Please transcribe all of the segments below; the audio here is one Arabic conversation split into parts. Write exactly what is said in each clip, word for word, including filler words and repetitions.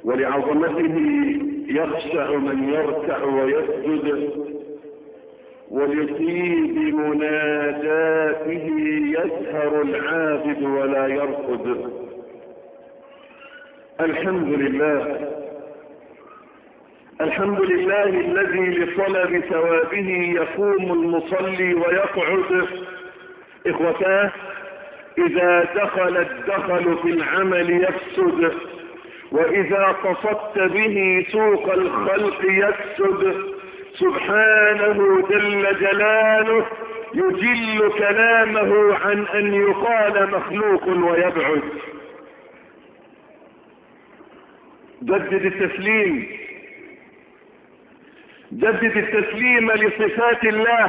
ولعظمته يخشع من يركع ويسجد، ولطيب مناجاته يسهر العابد ولا يرقد. الحمد لله، الحمد لله الذي لطلب ثوابه يقوم المصلي ويقعد. إخوتاه، إذا دخل الدخل في العمل يفسد، وإذا قصدت به سوق الخلق يفسد. سبحانه جل جلاله يجل كلامه عن أن يقال مخلوق ويبعد. جدد التسليم، جدد التسليم لصفات الله،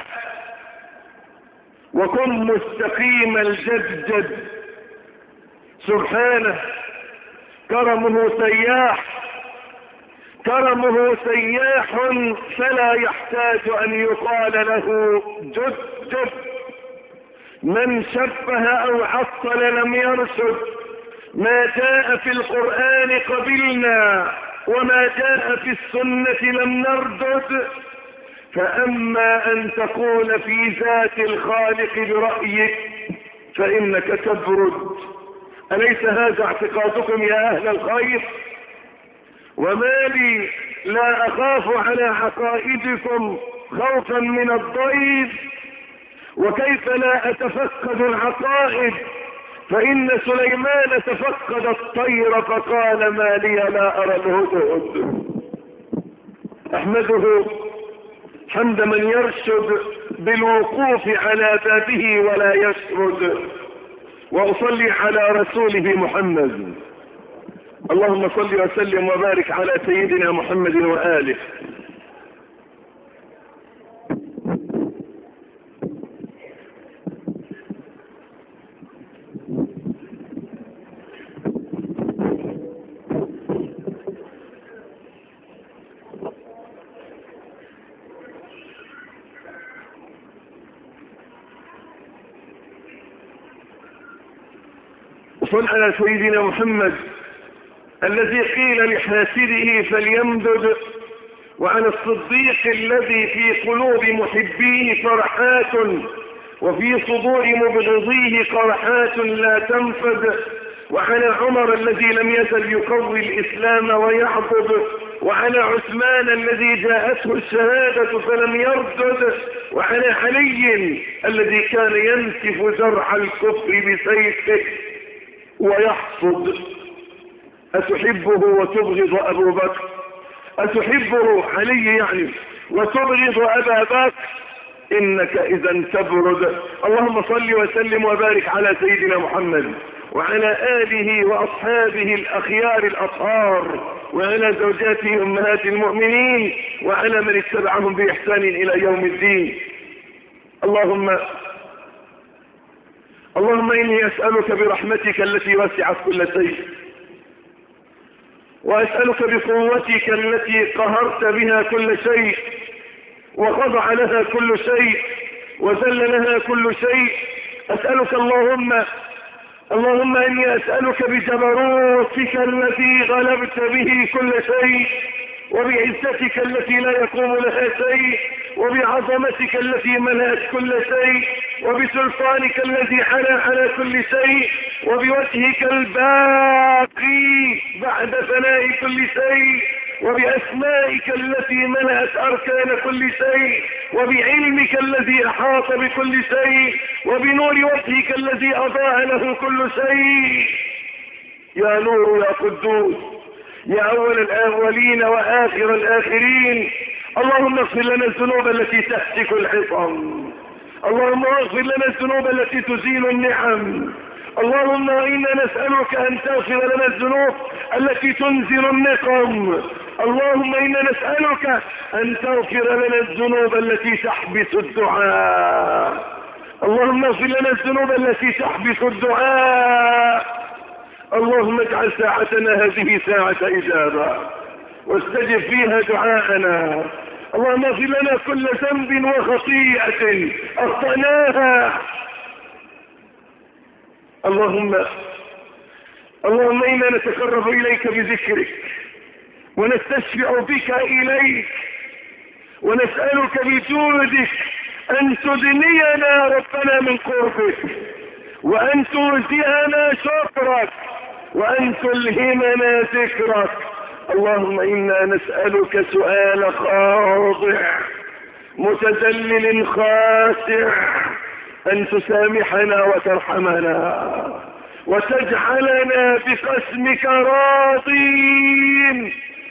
وكن مستقيم الجدجد. سبحانه كرمه سياح، كرمه سياح فلا يحتاج أن يقال له جد جد. من شبه أو عطل لم يرشد. ما جاء في القرآن قبلنا، وما جاء في السنة لم نردد. فأما أن تقول في ذات الخالق برأيك فإنك تبرد. أليس هذا اعتقادكم يا أهل الخير؟ وما لي لا أخاف على عقائدكم خوفا من الضيف، وكيف لا أتفقد العقائد؟ فإن سليمان تفقد الطير فقال ما لي لا أرى الهدهد. أحمده حمد من يرشد بالوقوف على بابه ولا يسرد، وأصلي على رسوله محمد. اللهم صل وسلم وبارك على سيدنا محمد وآله. صل على سيدنا محمد الذي قيل لحاسده فليمدد، وعلى الصديق الذي في قلوب محبيه فرحات، وفي صدور مبغضيه قرحات لا تنفد، وعلى عمر الذي لم يزل يقوي الإسلام ويعبد، وعلى عثمان الذي جاءته الشهادة فلم يردد، وعلى علي الذي كان ينسف زرع الكفر بسيفه ويحصد. أتحبه وتبغض أبو بكر؟ أتحبه علي يعني وتبغض أبا بكر؟ إنك إذا تبرد. اللهم صل وسلم وبارك على سيدنا محمد وعلى آله وأصحابه الأخيار الأطهار، وعلى زوجاته أمهات المؤمنين، وعلى من اتبعهم بإحسان إلى يوم الدين. اللهم اللهم إني أسألك برحمتك التي وسعت كل شيء، وأسألك بقوتك التي قهرت بها كل شيء، وخضع لها كل شيء، وذل لها كل شيء. أسألك اللهم اللهم إني أسألك بجبروتك الذي غلبت به كل شيء، وبعزتك التي لا يقوم لها شيء، وبعظمتك التي ملأت كل شيء، وبسلطانك الذي علا على كل شيء، وبوجهك الباقي بعد فناء كل شيء، وبأسمائك التي ملأت أركان كل شيء، وبعلمك الذي أحاط بكل شيء، وبنور وجهك الذي أضاء له كل شيء. يا نور يا قدوس يا أول الأولين وآخر الآخرين، اللهم اغفر لنا الذنوب التي تهتك العظام، اللهم اغفر لنا الذنوب التي تزيل النعم، اللهم إنا نسألك أن تغفر لنا الذنوب التي تنزل النقم، اللهم إنا نسألك أن تغفر لنا الذنوب التي تحبس الدعاء، اللهم اغفر لنا الذنوب التي تحبس الدعاء. اللهم اجعل ساعتنا هذه ساعة إجابة، واستجب فيها دعاءنا. اللهم اغفر لنا كل ذنب وخطيئة أخطأناها. اللهم اللهم إنا نتقرب إليك بذكرك ونستشفع بك إليك ونسألك بجودك أن تدنينا ربنا من قربك، وأن توزعنا شكرك، وأن تلهمنا ذكرك. اللهم إنا نسألك سؤال خاضع متذلل خاشع، أن تسامحنا وترحمنا وتجعلنا بقسمك راضين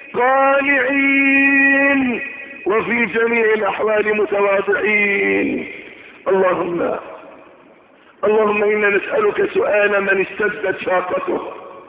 قانعين، وفي جميع الأحوال متواضعين. اللهم اللهم إنا نسألك سؤال من اشتدت شاقته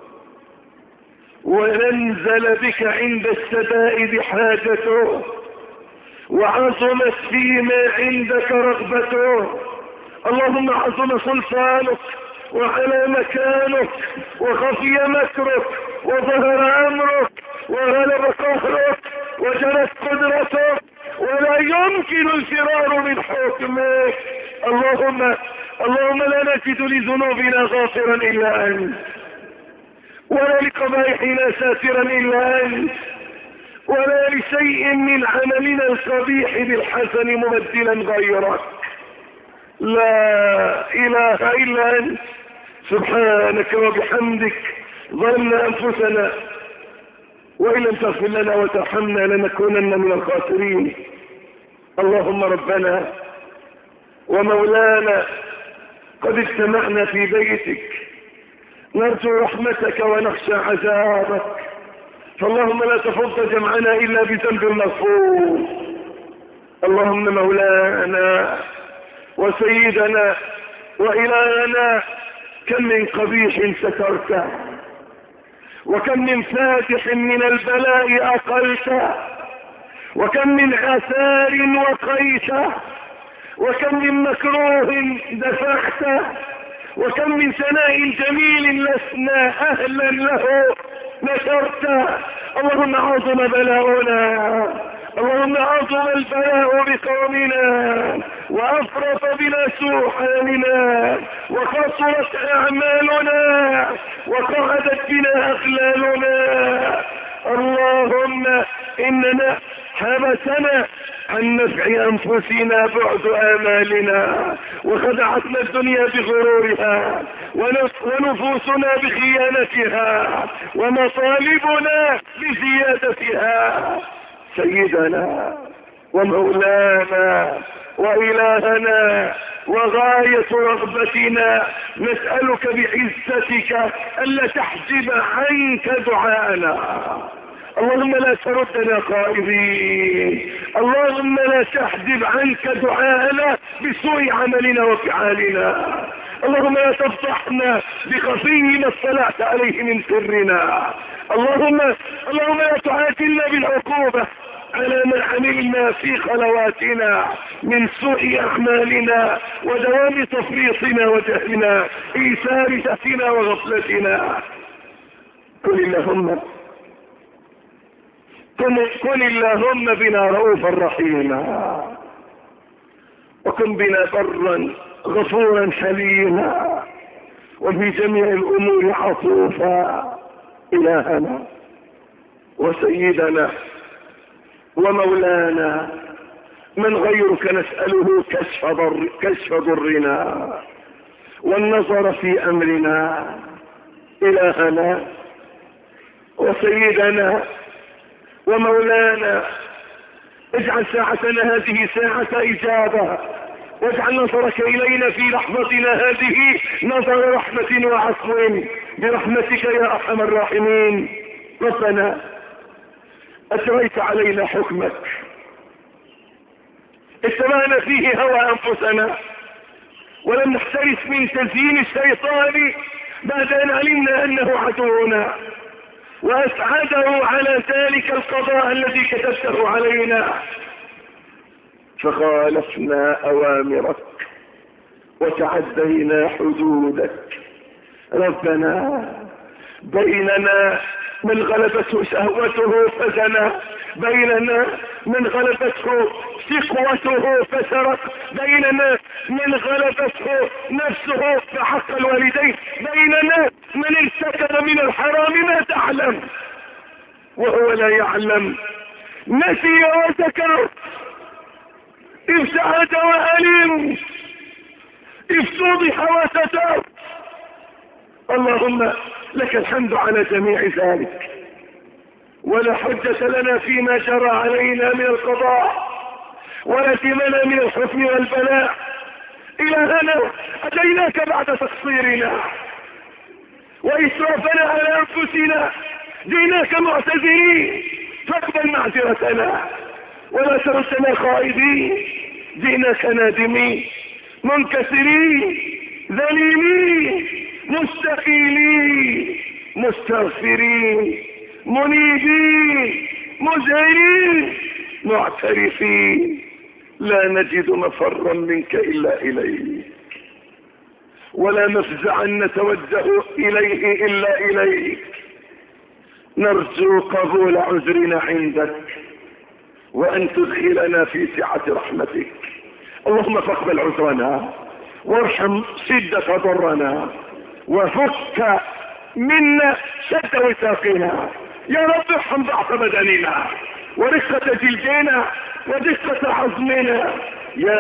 وننزل بك عند الشدائد حاجته، وعظمت فيما عندك رغبته. اللهم عظم سلطانك وعلى مكانك وخفي مكرك وظهر أمرك وغلب قهرك وجلت قدرتك، ولا يمكن الفرار من حكمك. اللهم اللهم لا نجد لذنوبنا غافرا إلا أنت، ولا لقبائحنا ساترا إلا أنت، ولا لشيء من عملنا القبيح بالحسن مبدلا غيرك. لا إله إلا أنت سبحانك وبحمدك ظلمنا أنفسنا، وإن لم تغفر لنا وترحمنا لنكونن من الخاسرين. اللهم ربنا ومولانا، قد اجتمعنا في بيتك نرجو رحمتك ونخشى عذابك، فاللهم لا تفض جمعنا إلا بذنب مغفور. اللهم مولانا وسيدنا وإلهنا، كم من قبيح سترته، وكم من فاتح من البلاء أقلته، وكم من عثار وقيته، وكم من مكروه دفعته، وكم من ثناء جميل لسنا أهلا له نشرته. اللهم عظم بلاؤنا، اللهم عظم البلاء بقومنا، وأفرط بنا سوء حالنا، وقصرت أعمالنا، وقعدت بنا أخلالنا. اللهم إننا حبسنا عن نفع أنفسنا بعد آمالنا، وخدعتنا الدنيا بغرورها، ونفوسنا بخيانتها، ومطالبنا بزيادتها. سيدنا ومولانا وإلهنا وغاية رغبتنا، نسألك بعزتك ألا تحجب عنك دعاءنا. اللهم لا تردنا خائبين، اللهم لا تحجب عنك دعاءنا بسوء عملنا وفعالنا، اللهم لا تفضحنا بخفي ما اطلعت عليه من سرنا. اللهم اللهم لا تعاجلنا بالعقوبة على ما عملنا في خلواتنا من سوء أعمالنا ودوام تفريطنا وجهلنا إيثار جهلنا وغفلتنا. قل اللهم قل اللهم بنا رؤوفا رحيما، وكن بنا برا غفورا حليما، وفي جميع الأمور عطوفا. إلهنا وسيدنا ومولانا، من غيرك نسأله كشف ضر كشف ضرنا والنظر في أمرنا. إلهنا وسيدنا ومولانا، اجعل ساعتنا هذه ساعة إجابة، واجعل نظرك إلينا في لحظتنا هذه نظر رحمة وعفو برحمتك يا أرحم الراحمين. ربنا أجريت علينا حكمك، اتبعنا فيه هوى أنفسنا، ولم نحترس من تزيين الشيطان بعد أن علمنا أنه عدونا، وأسعده على ذلك القضاء الذي كتبته علينا، فخالفنا أوامرك وتعدينا حدودك. ربنا بيننا من غلبته شهوته فزنى، بيننا من غلبته ثقوته فسرق، بيننا من غلبته نفسه فحق الوالدين، بيننا من ارتكب من الحرام ما تعلم. وهو لا يعلم، نسي وذكر، ابتعد وألم، افتضح وستر. اللهم لك الحمد على جميع ذلك، ولا حجة لنا فيما جرى علينا من القضاء، ولا ثمنا من الحكم والبلاء. إلهنا أتيناك بعد تقصيرنا وإسرافنا على أنفسنا، جئناك معتذرين فاقبل معذرتنا، ولا تردنا خائبين، جئناك نادمين منكسرين ذليلين مستقيلين مستغفرين منيبين مزهرين معترفين، لا نجد مفرا منك إلا إليك، ولا مفزعا نتوجه إليه إلا إليك. نرجو قبول عذرنا عندك، وأن تدخلنا في سعة رحمتك. اللهم فاقبل عذرنا، وارحم شدة ضرنا، وفك منا شد وثاقنا. يا رب ارحم ضعف بدننا، ورقة جلدنا، ودقة عظمنا. يا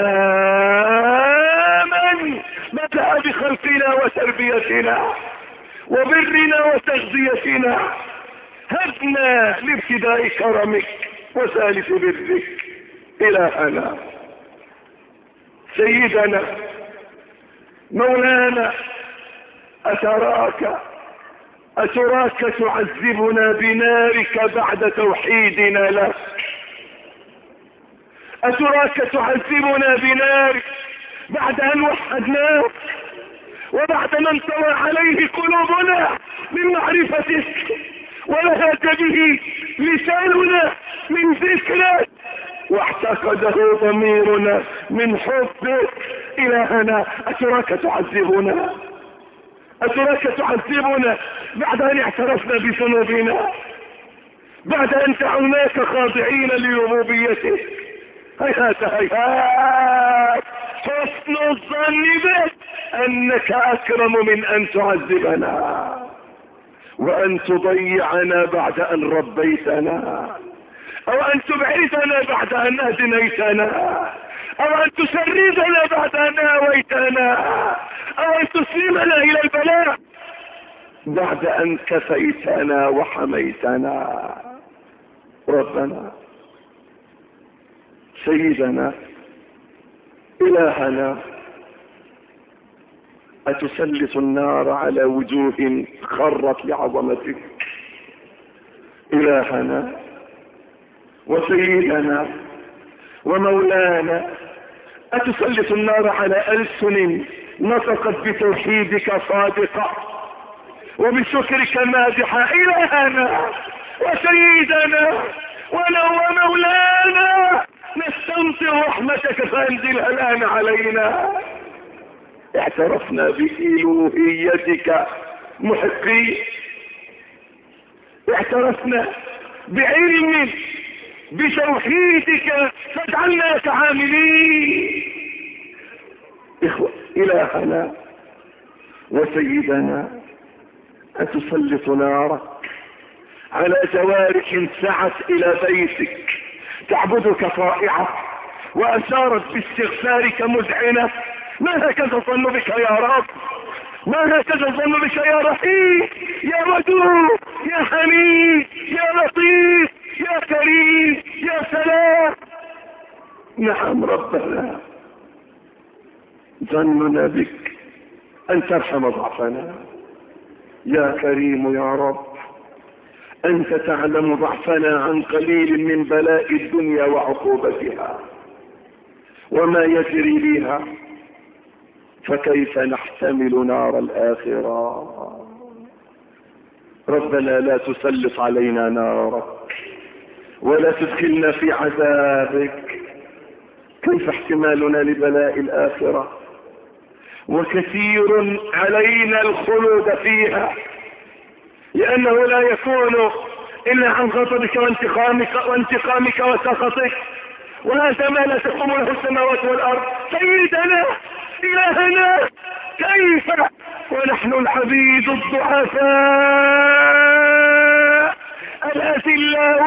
من بدأ بخلقنا وتربيتنا وبرنا وتغذيتنا، هبنا لابتداء كرمك وثالث برك. إلهنا سيدنا مولانا، أتراك أتراك تعذبنا بنارك بعد توحيدنا لك، أتراك تعذبنا بنارك بعد أن وحدناك، وبعد ما انطوى عليه قلوبنا من معرفتك، ولهج به لساننا من ذكرك، واعتقده ضميرنا من حبك. إلهنا أتراك تعذبنا، أتراك تعذبنا بعد أن اعترفنا بذنوبنا، بعد أن دعوناك خاضعين لربوبيتك. هيهات هيهات حسن الظن بك أنك أكرم من أن تعذبنا، وأن تضيعنا بعد أن ربيتنا، أو أن تبعدنا بعد أن أدنيتنا، أو أن تسردنا بعد أن آويتنا، أو أن تسلمنا إلى البلاء بعد أن كفيتنا وحميتنا. ربنا سيدنا إلهنا، أتسلط النار على وجوه خرت لعظمتك. إلهنا وسيدنا ومولانا، أتسلط النار على ألسن نطقت بتوحيدك صادقة وبشكرك مادحة. إلهنا وسيدنا ولو مولانا، نستمطر رحمتك فانزلها الآن علينا. اعترفنا بإلوهيتك محقين، اعترفنا بعلم بتوحيدك فاجعلناك عاملين. إخوة إلهنا وسيدنا، أتسلط نارك على جوارح سعت إلى بيتك تعبدك طائعة، وأشارت باستغفارك مذعنة. ما هكذا الظن بك يا رب، ما هكذا الظن بك يا رحيم، يا ودود، يا حميد، يا لطيف، يا كريم، يا سلام. نعم ربنا، ظننا بك أن ترحم ضعفنا. يا كريم يا رب، أنت تعلم ضعفنا عن قليل من بلاء الدنيا وعقوبتها وما يجري بها، فكيف نحتمل نار الآخرة؟ ربنا لا تسلط علينا نارك، ولا تدخلنا في عذابك. كيف احتمالنا لبلاء الآخرة؟ وكثير علينا الخلود فيها، لأنه لا يكون إلا عن غضبك وانتقامك وانتقامك وسخطك، وهذا ما لا تقوم له السماوات والأرض. سيدنا إلهنا، كيف ونحن العبيد الضعفاء الذين الله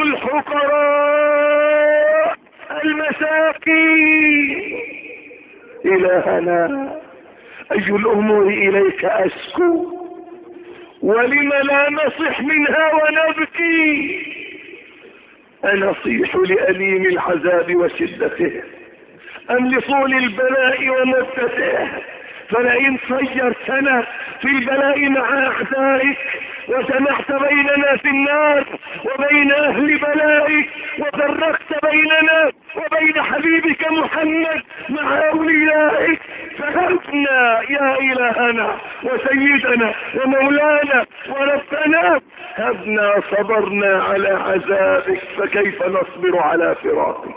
الفقراء المساكين. إلهنا أي الأمور إليك أشكو، ولم لا نصح منها ونبكي؟ أنصيح لأليم العذاب وشدته أم لطول البلاء ومدته؟ فلئن صيرتنا في البلاء مع أعدائك وجمعت بيننا في النار وبين أهل بلائك وفرقت بيننا وبين حبيبك محمد مع أوليائك، فهبنا يا إلهنا وسيدنا ومولانا وربنا، هبنا صبرنا على عذابك، فكيف نصبر على فراقك؟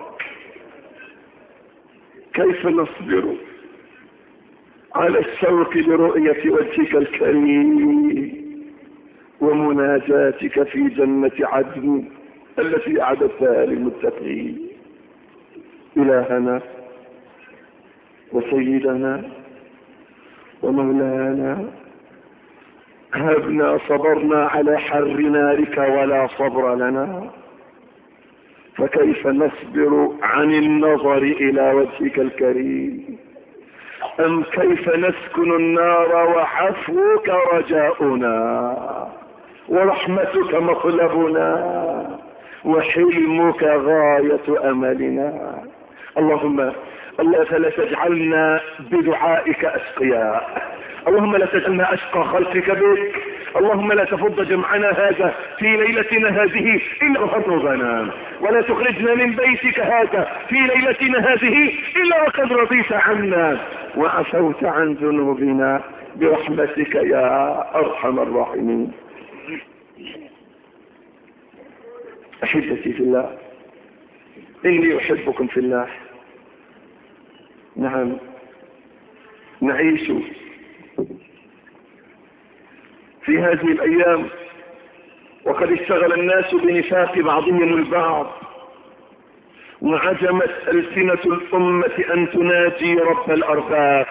كيف نصبر على الشوق لرؤية وجهك الكريم ومناجاتك في جنة عدن التي أعددتها للمتقين؟ إلهنا وسيدنا ومولانا، هبنا صبرنا على حر نارك ولا صبر لنا، فكيف نصبر عن النظر إلى وجهك الكريم؟ أم كيف نسكن النار وعفوك رجاؤنا ورحمتك مطلبنا وحلمك غاية أملنا؟ اللهم الله فلا تجعلنا بدعائك أشقياء، اللهم لا تجعلنا أشقى خلقك بك، اللهم لا تفض جمعنا هذا في ليلتنا هذه إلا وقد رضينا، ولا تخرجنا من بيتك هذا في ليلتنا هذه إلا وقد رضيت عنا وعفوت عن ذنوبنا برحمتك يا أرحم الراحمين. أحبتي في الله، إني أحبكم في الله. نعم، نعيش في هذه الأيام وقد اشتغل الناس بنفاق بعضهم البعض، وعجمت ألسنة الأمة أن تناجي رب الأرباب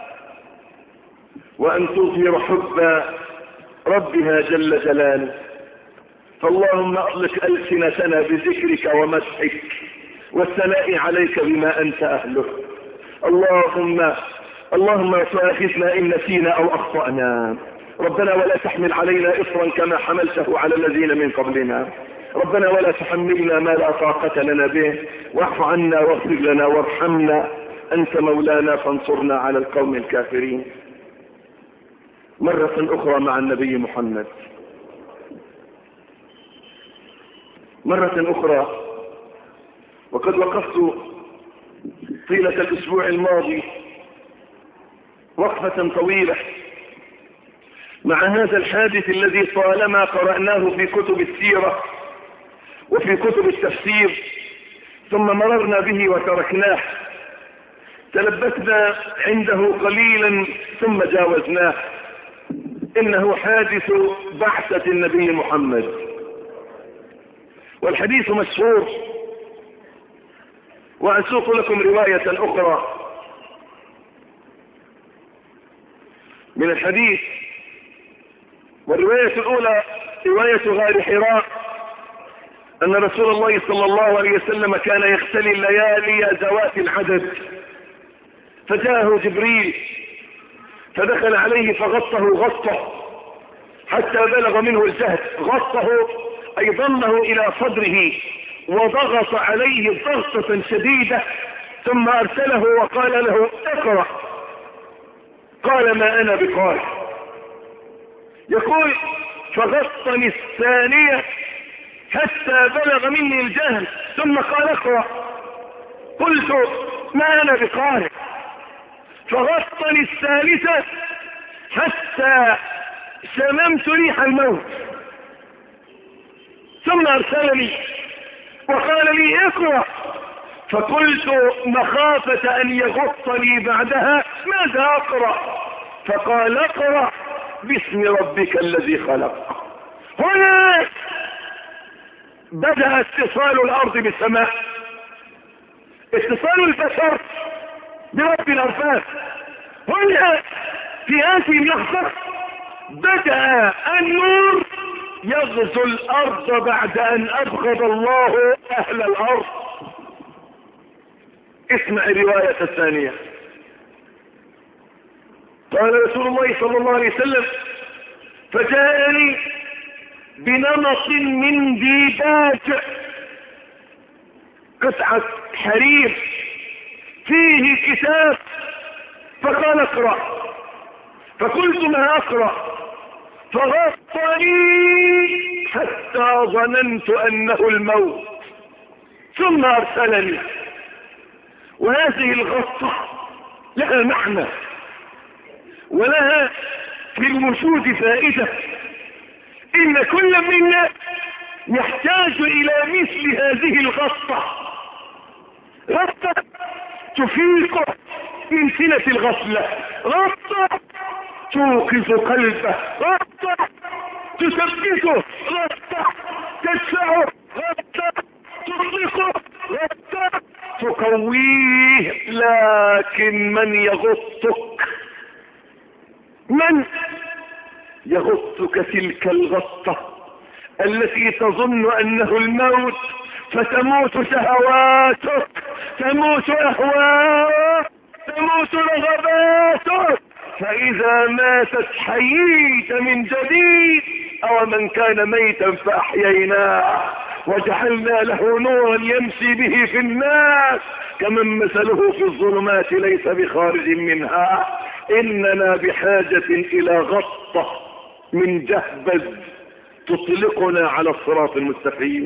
وأن تظهر حب ربها جل جلاله. فاللهم أطلق ألسنتنا بذكرك ومدحك والثناء عليك بما أنت أهله. اللهم اللهم لا تؤاخذنا إن نسينا أو أخطأنا، ربنا ولا تحمل علينا إصرا كما حملته على الذين من قبلنا، ربنا ولا تحملنا ما لا طاقة لنا به، واعف عنا واغفر لنا وارحمنا، أنت مولانا فانصرنا على القوم الكافرين. مرة أخرى مع النبي محمد، مرة أخرى، وقد وقفت طيلة الأسبوع الماضي وقفة طويلة مع هذا الحادث الذي طالما قرأناه في كتب السيرة وفي كتب التفسير ثم مررنا به وتركناه، تلبثنا عنده قليلا ثم جاوزناه. إنه حادث بعثة النبي محمد، والحديث مشهور، وأسوق لكم رواية أخرى من الحديث. والرواية الأولى رواية غار حراء، أن رسول الله صلى الله عليه وسلم كان يختلي الليالي ذوات العدد، فجاءه جبريل فدخل عليه فغطه غطه حتى بلغ منه الجهد، غطه أي ضمه إلى صدره وضغط عليه ضغطة شديدة، ثم أرسله وقال له اقرأ. قال ما أنا بقارئ. يقول فغطني الثانية حتى بلغ مني الجهل ثم قال اقرأ. قلت ما أنا بقارئ. فغطني الثالثة حتى شممت ريح الموت، ثم أرسلني وقال لي اقرأ. فقلت مخافة أن يغطني بعدها ماذا أقرأ؟ فقال اقرأ باسم ربك الذي خلق. هنا بدأ اتصال الأرض بالسماء، اتصال البشر برب الأرباب. هنا في هذه اللحظة بدأ النور يغزو الارض بعد ان ابغض الله اهل الارض. اسمع الرواية الثانية. قال رسول الله صلى الله عليه وسلم: فجاءني بنمط من ديباج، قطعة حرير فيه كتاب، فقال: اقرأ. فقلت: ما اقرأ؟ فغطني حتى ظننت انه الموت، ثم ارسلني. وهذه الغطة لها معنى ولها في الوجود فائدة. ان كل منا يحتاج الى مثل هذه الغطة، غطة تفيقه من سنة الغفلة، غطة توقظ قلبه، غطة تثبته، غطة تدفعه، غطة تطلقه، غطة تقويه. لكن من يغطك؟ من يغطك؟ تلك الغطة التي تظن انه الموت، فتموت شهواتك، تموت اهواءك، تموت رغباتك، فاذا ماتت حييت من جديد. او من كان ميتا فاحييناه وجعلنا له نورا يمشي به في الناس كمن مثله في الظلمات ليس بخارج منها. اننا بحاجة الى غطة من جهبذ تطلقنا على الصراط المستقيم.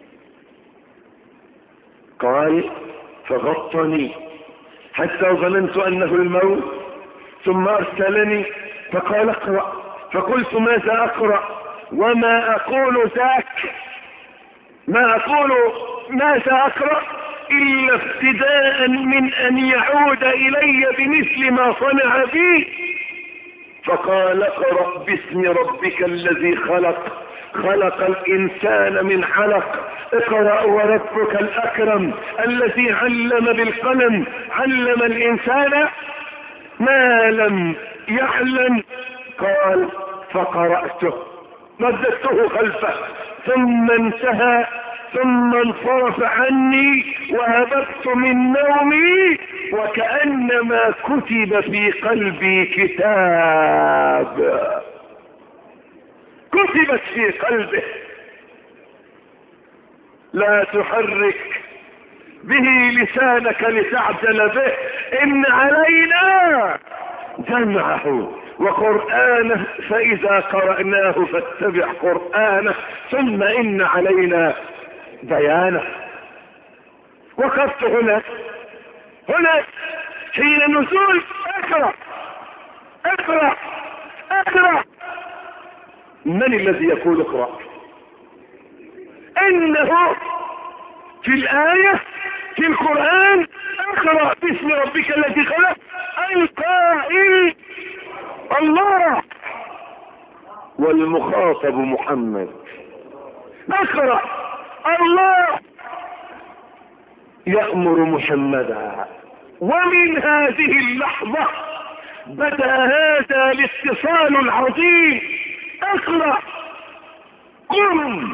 قال: فغطني حتى ظننت انه الموت، ثم ارسلني فقال: اقرأ. فقلت: ماذا اقرأ؟ وما اقول ذاك، ما اقول ماذا اقرأ الا ابتداء من ان يعود الي بمثل ما صنع بي. فقال: اقرأ باسم ربك الذي خلق، خلق الانسان من علق، اقرأ وربك الاكرم الذي علم بالقلم، علم الانسان ما لم يعلم. قال: فقرأته، مددته خلفه، ثم انتهى، ثم انصرف عني وهبطت من نومي وكأنما كتب في قلبي كتاب، كتبت في قلبه. لا تحرك به لسانك لتعجل به، ان علينا جمعه وقرآنه، فإذا قرأناه فاتبع قرآنه، ثم إن علينا بيانه. وقفت هنا هنا حين النزول: اقرأ اقرأ اقرأ. من الذي يقول اقرأ؟ انه في الآية في القرآن: اقرأ باسم ربك الذي خلق، القائل الله، والمخاطب محمد. اقرأ، الله يأمر محمدا. ومن هذه اللحظة بدأ هذا الاتصال العظيم. اقرأ، قم،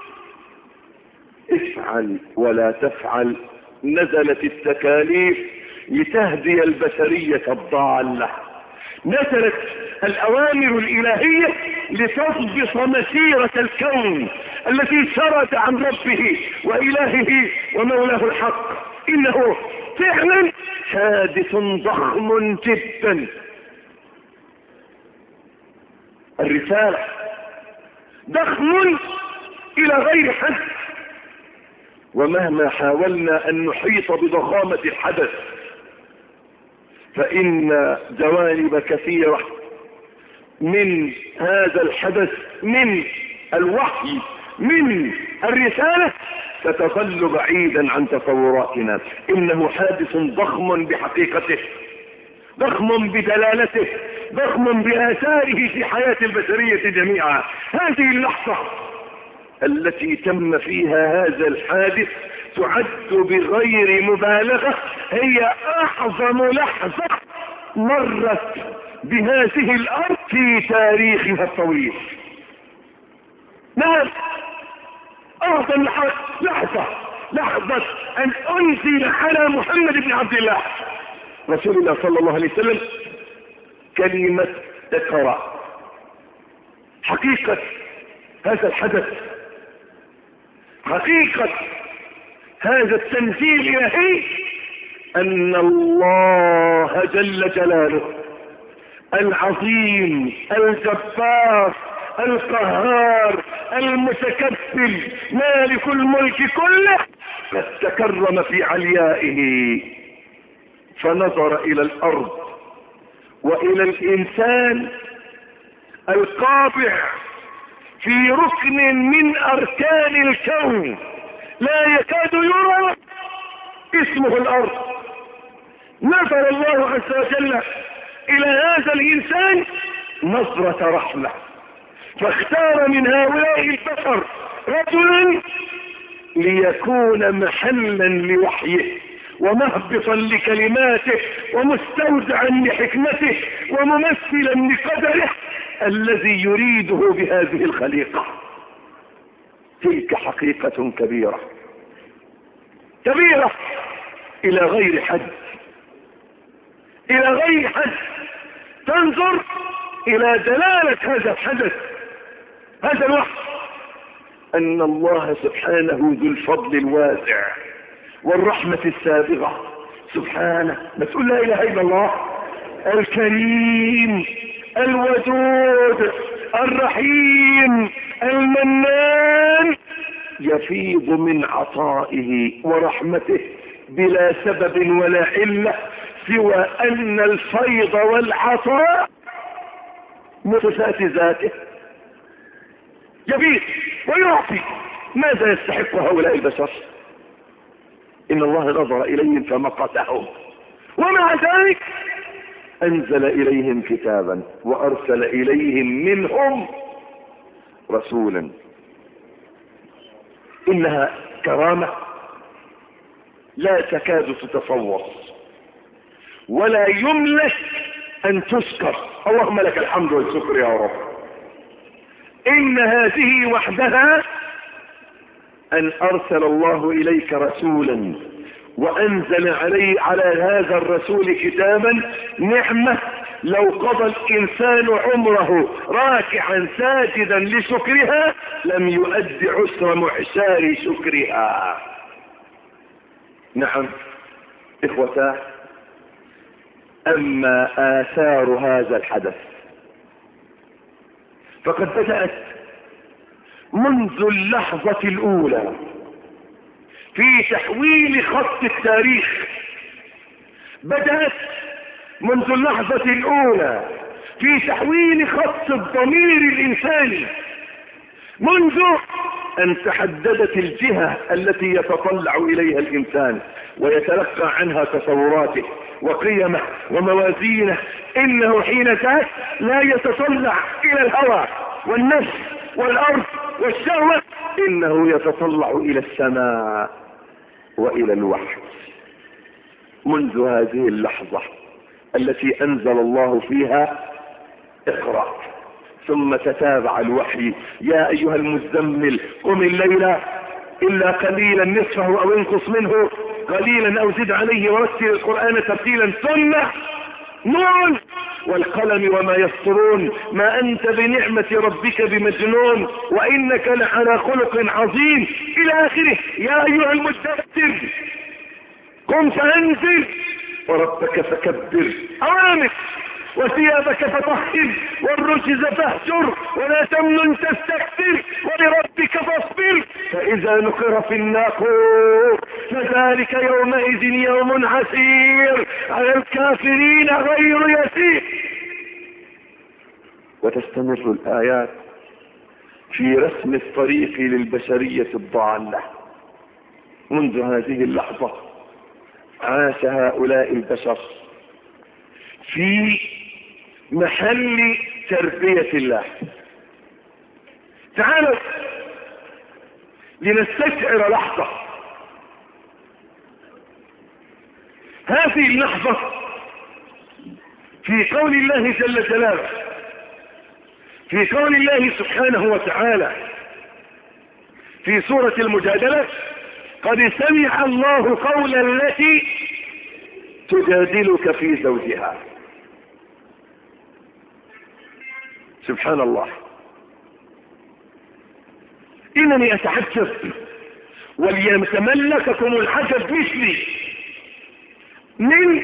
افعل ولا تفعل. نزلت التكاليف لتهدي البشرية الضالة، نزلت الأوامر الإلهية لتضبط مسيرة الكون التي سرت عن ربه وإلهه ومولاه الحق. إنه فعلا حادث ضخم جدا. الرسالة ضخم إلى غير حد، ومهما حاولنا أن نحيط بضخامة الحدث فإن جوانب كثيرة من هذا الحدث، من الوحي، من الرسالة، ستظل بعيدا عن تصوراتنا. إنه حادث ضخم بحقيقته، ضخم بدلالته، ضخم بآثاره في حياة البشرية جميعا. هذه اللحظة التي تم فيها هذا الحادث تعد بغير مبالغة هي أعظم لحظة مرت بهذه الأرض في تاريخها الطويل. نعم، أعظم لحظة لحظة أن أنزل على محمد بن عبد الله رسول الله صلى الله عليه وسلم كلمة اقرأ. حقيقة هذا الحدث، حقيقة هذا التنزيل الإلهي أن الله جل جلاله العظيم الجبار القهار المتكبر مالك الملك كله قد تكرم في عليائه، فنظر إلى الأرض وإلى الإنسان القابع في ركن من أركان الكون لا يكاد يرى اسمه الأرض. نظر الله عز وجل إلى هذا الإنسان نظرة رحمة، فاختار من هؤلاء البشر رجلا ليكون محلا لوحيه ومهبطا لكلماته ومستودعا لحكمته وممثلا لقدره الذي يريده بهذه الخليقة. تلك حقيقة كبيرة كبيرة إلى غير حد، إلى غير حد. تنظر إلى دلالة هذا الحدث، هذا الوحي، أن الله سبحانه ذو الفضل الواسع والرحمة السابغة سبحانه. ما تقول لا إله إلا الله، الكريم الودود الرحيم المنان، يفيض من عطائه ورحمته بلا سبب ولا علة، سوى أن الفيض والعطاء من صفات ذاته. يبيت ويعطي. ماذا يستحق هؤلاء البشر؟ إن الله نظر إليهم فمقتهم، ومع ذلك أنزل إليهم كتابا وأرسل إليهم منهم رسولا. إنها كرامة لا تكاد تتصور ولا يملك أن تذكر. اللهم لك الحمد والشكر يا رب. إن هذه وحدها أن أرسل الله إليك رسولا وأنزل عليه على هذا الرسول كتابا، نعمة لو قضى الإنسان عمره راكعا ساجدا لشكرها لم يؤدي عسر معشار شكرها. نعم إخوتاه، أما آثار هذا الحدث فقد بدأت منذ اللحظة الأولى في تحويل خط التاريخ. بدأت منذ اللحظة الأولى في تحويل خط الضمير الإنساني، منذ أن تحددت الجهة التي يتطلع إليها الإنسان ويتلقى عنها تصوراته وقيمه وموازينه. إنه حين ذاك لا يتطلع إلى الهوى والنفس والأرض والشهوة، إنه يتطلع إلى السماء وإلى الوحي. منذ هذه اللحظة التي أنزل الله فيها اقرأ، ثم تتابع الوحي. يا أيها المزمل قم الليل إلا قليلا نصفه أو انقص منه قليلا أو زد عليه ورتل القرآن ترتيلا. ثم نون والقلم وما يسطرون ما أنت بنعمة ربك بمجنون وإنك لعلى خلق عظيم إلى آخره. يا أيها المدثر قم فأنذر وربك فكبر. أوامر. وثيابك فطهر والرجز فاهجر ولا تمنن تستكثر ولربك فاصبر فإذا نقر في الناقور فذلك يومئذ يوم عسير على الكافرين غير يسير. وتستمر الآيات في رسم الطريق للبشرية الضالة. منذ هذه اللحظة عاش هؤلاء البشر في محل تربية الله. تعالوا لنستشعر لحظة. هذه اللحظة في قول الله جل جلاله، في قول الله سبحانه وتعالى في سورة المجادلة: قد سمع الله قول التي تجادلك في زوجها. سبحان الله. إنني أتعجب وليتملككم العجب مثلي من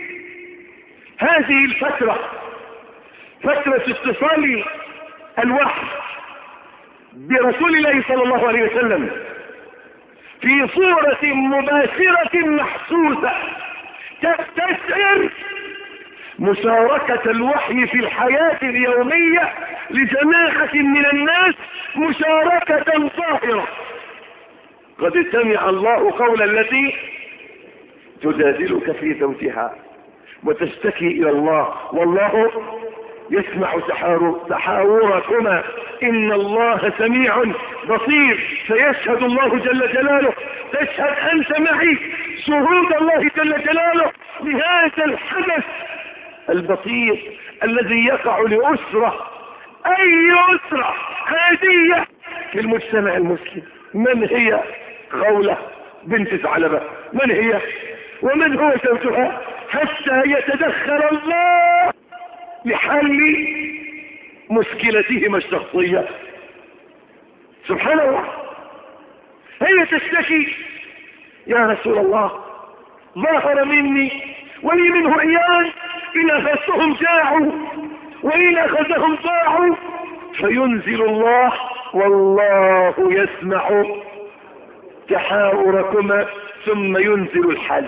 هذه الفترة، فترة اتصال الوحي برسول الله صلى الله عليه وسلم في صورة مباشرة محسوسة تستشعر مشاركة الوحي في الحياة اليومية لجماعة من الناس مشاركة ظاهرة. قد سمع الله قول التي تجادلك في زوجها وتشتكي إلى الله والله يسمع تحاوركما إن الله سميع بصير. فيشهد الله جل جلاله، تشهد أنت معي شهود الله جل جلاله بهذا الحدث البسيط الذي يقع لأسرة، أي أسرة عادية في المجتمع المسلم. من هي خولة بنت ثعلبة؟ من هي ومن هو زوجها حتى يتدخل الله لحل مشكلتهما الشخصية؟ سبحان الله. هي تشتكي: يا رسول الله ظاهر مني ولي منه عيال، إن أخذتهم جاعوا وإن أخذهم ضاعوا. فينزل الله: والله يسمع تحاوركما، ثم ينزل الحج.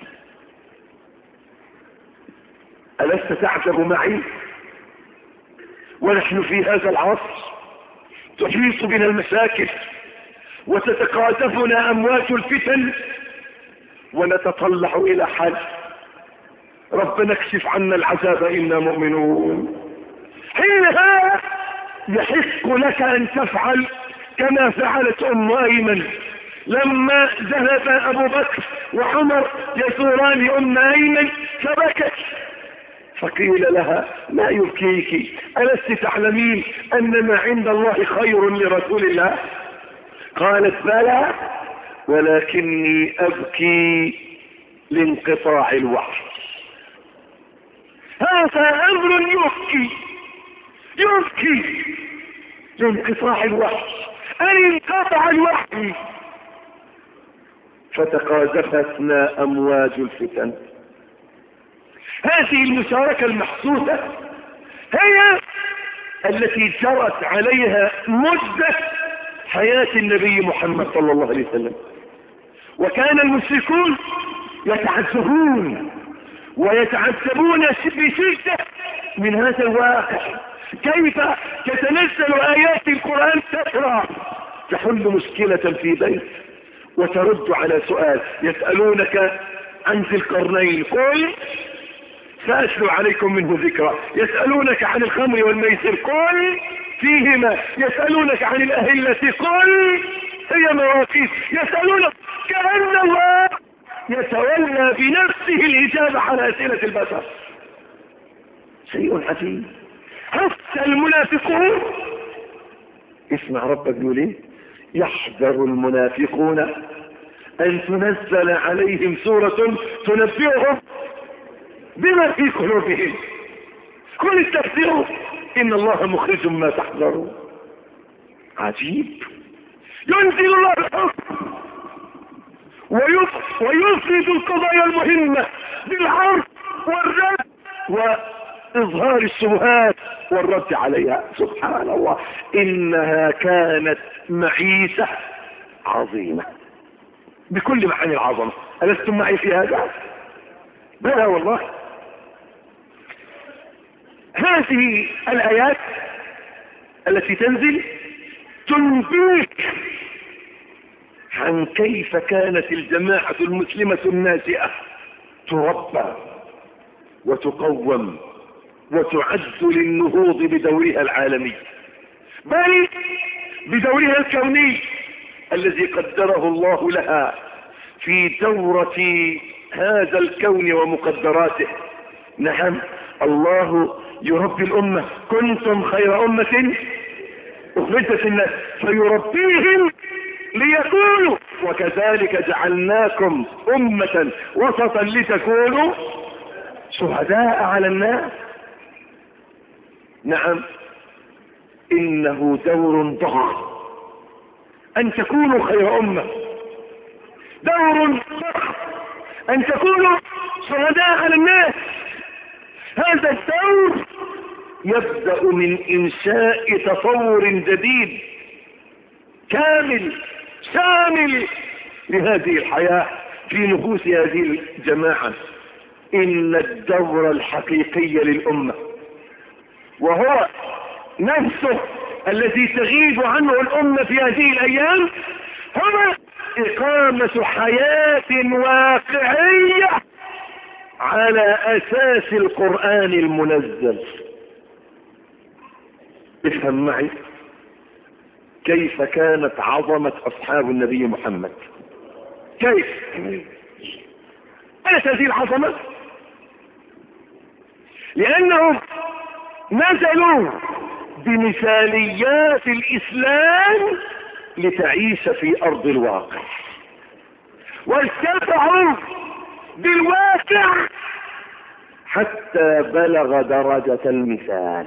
ألست تعجب معي ونحن في هذا العصر تحيط بنا المشاكل وتتقاذفنا أمواج الفتن ونتطلع إلى حل؟ ربنا اكشف عنا العذاب إنا مؤمنون. حينها يحق لك أن تفعل كما فعلت أم أيمن لما ذهب أبو بكر وعمر يزوران أم أيمن فبكت، فقيل لها: ما يبكيك؟ ألست تعلمين أن ما عند الله خير لرسول الله؟ قالت: بلى، ولكني أبكي لانقطاع الوحي. هذا أمر يبكي يبكي لانقطاع الوحي، أن انقطع الوحي. فتقاذفتنا أمواج الفتن. هذه المشاركة المحسوسة هي التي جرت عليها مدة حياة النبي محمد صلى الله عليه وسلم. وكان المشركون يتعجبون ويتعجبون بشدة من هذا الواقع، كيف تتنزل آيات القرآن تترى تحل مشكلة في بيت وترد على سؤال. يسألونك عن ذي القرنين قل سأتلو عليكم منه ذكرى. يسألونك عن الخمر والميسر قل فيهما. يسألونك عن الأهلة قل هي مواقيت. يسألونك كأن الله يتولى بنفسه الإجابة على أسئلة البشر. شيء عجيب. حتى المنافقون، اسمع ربك يقول ايه: يحذر المنافقون أن تنزل عليهم سورة تنبئهم بما في قلوبهم. كل التفسير إن الله مخرج ما تحذرون. عجيب. ينزل الله الحكم ويفرد القضايا المهمة بالعرض والرد وإظهار الشبهات والرد عليها. سبحان الله. إنها كانت معيشة عظيمة بكل معاني العظمة. ألستم معي في هذا؟ بلى والله. هذه الآيات التي تنزل تنبيك عن كيف كانت الجماعة المسلمة الناشئة تربى وتقوم وتعد للنهوض بدورها العالمي، بل بدورها الكوني الذي قدره الله لها في دورة هذا الكون ومقدراته. نعم، الله يربي الأمة. كنتم خير أمة أخرجت الناس، فيربيهم لتكونوا وكذلك جعلناكم أمة وسطا لتكونوا شهداء على الناس. نعم، إنه دور ضخم أن تكونوا خير أمة، دور ضخم أن تكونوا شهداء على الناس. هذا الدور يبدأ من إنشاء تصور جديد كامل شامل لهذه الحياة في نفوس هذه الجماعة. إن الدور الحقيقي للأمة وهو نفسه الذي تغيب عنه الأمة في هذه الأيام هو إقامة حياة واقعية على أساس القرآن المنزل. افهم معي كيف كانت عظمة أصحاب النبي محمد. كيف كانت هذه العظمة؟ لأنهم نزلوا بمثاليات الإسلام لتعيش في أرض الواقع، وارتفعوا بالواقع حتى بلغ درجة المثال.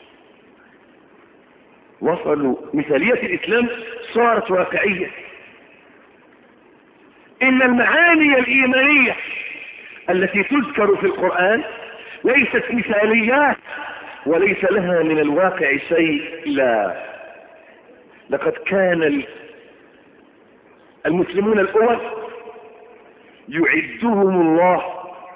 وصلوا مثالية الإسلام صارت واقعية. إن المعاني الإيمانية التي تذكر في القرآن ليست مثاليات وليس لها من الواقع شيء، لا. لقد كان المسلمون الأول يعدهم الله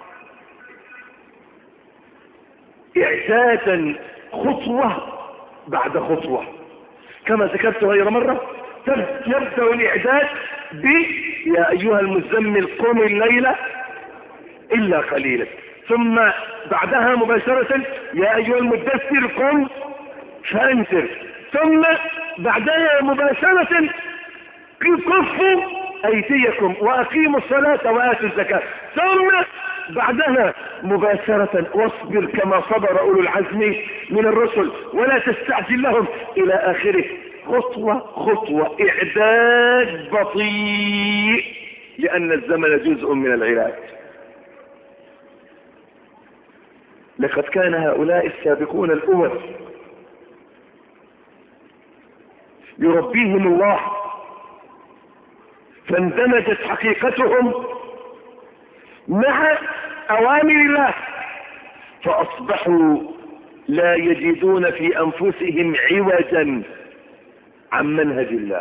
إعدادا خطوة بعد خطوة، كما ذكرت غير مرة. يبدأ الإعداد ب يا أيها المزمل قم الليلة إلا قليلا، ثم بعدها مباشرة يا أيها المدثر قم فأنذر، ثم بعدها مباشرة كفوا أيديكم وأقيموا الصلاة وآتوا الزكاة، ثم بعدها مباشرة واصبر كما صبر أولو العزم من الرسل ولا تستعجل لهم إلى آخره. خطوة خطوة، إعداد بطيء لأن الزمن جزء من العلاج. لقد كان هؤلاء السابقون الأول يربيهم الله فاندمجت حقيقتهم مع أوامر الله فأصبحوا لا يجدون في أنفسهم عوجا عن منهج الله.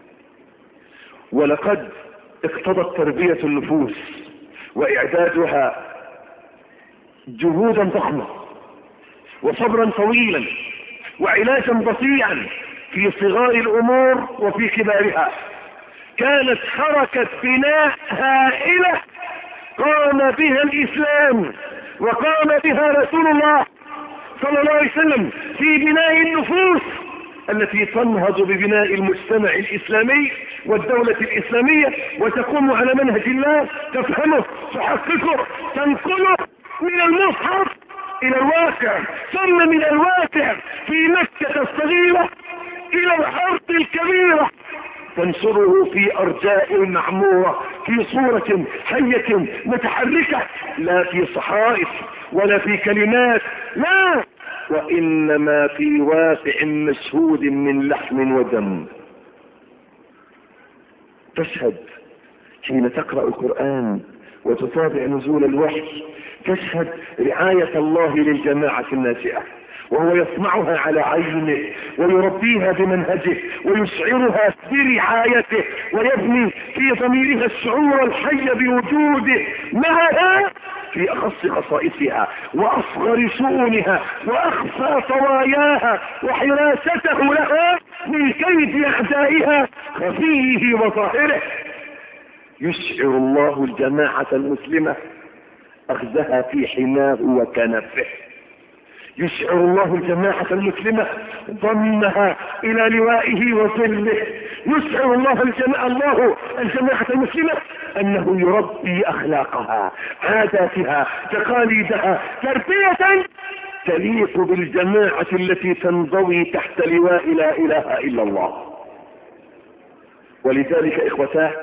ولقد اقتضت تربية النفوس وإعدادها جهودا ضخمة وصبرا طويلا وعلاجا بطيئا في صغار الأمور وفي كبارها. كانت حركة بناء هائلة قام بها الإسلام وقام بها رسول الله صلى الله عليه وسلم في بناء النفوس التي تنهض ببناء المجتمع الإسلامي والدولة الإسلامية وتقوم على منهج الله، تفهمه، تحققه، تنقله من المصحف إلى الواقع، ثم من الواقع في مكة الصغيرة إلى الأرض الكبيرة، تنشره في أرجاء المعمورة في صورة حية متحركة، لا في صحائف ولا في كلمات، لا، وإنما في واقع مشهود من لحم ودم. تشهد حين تقرأ القرآن وتتابع نزول الوحي، تشهد رعاية الله للجماعة الناشئة، وهو يصنعها على عينه ويربيها بمنهجه ويشعرها برعايته ويبني في ضميرها الشعور الحي بوجوده معها في أخص خصائصها وأصغر شؤونها وأخفى طواياها وحراسته لها من كيد أعدائها خفيه وظاهره. يشعر الله الجماعة المسلمة أخذها في حماه وكنفه، يشعر الله الجماعة المسلمة ضمها إلى لوائه وظله، يشعر الله الجماعة, الله الجماعة المسلمة أنه يربي أخلاقها، عاداتها، تقاليدها تربية تليق بالجماعة التي تنضوي تحت لواء لا إله إلا الله. ولذلك إخوتاه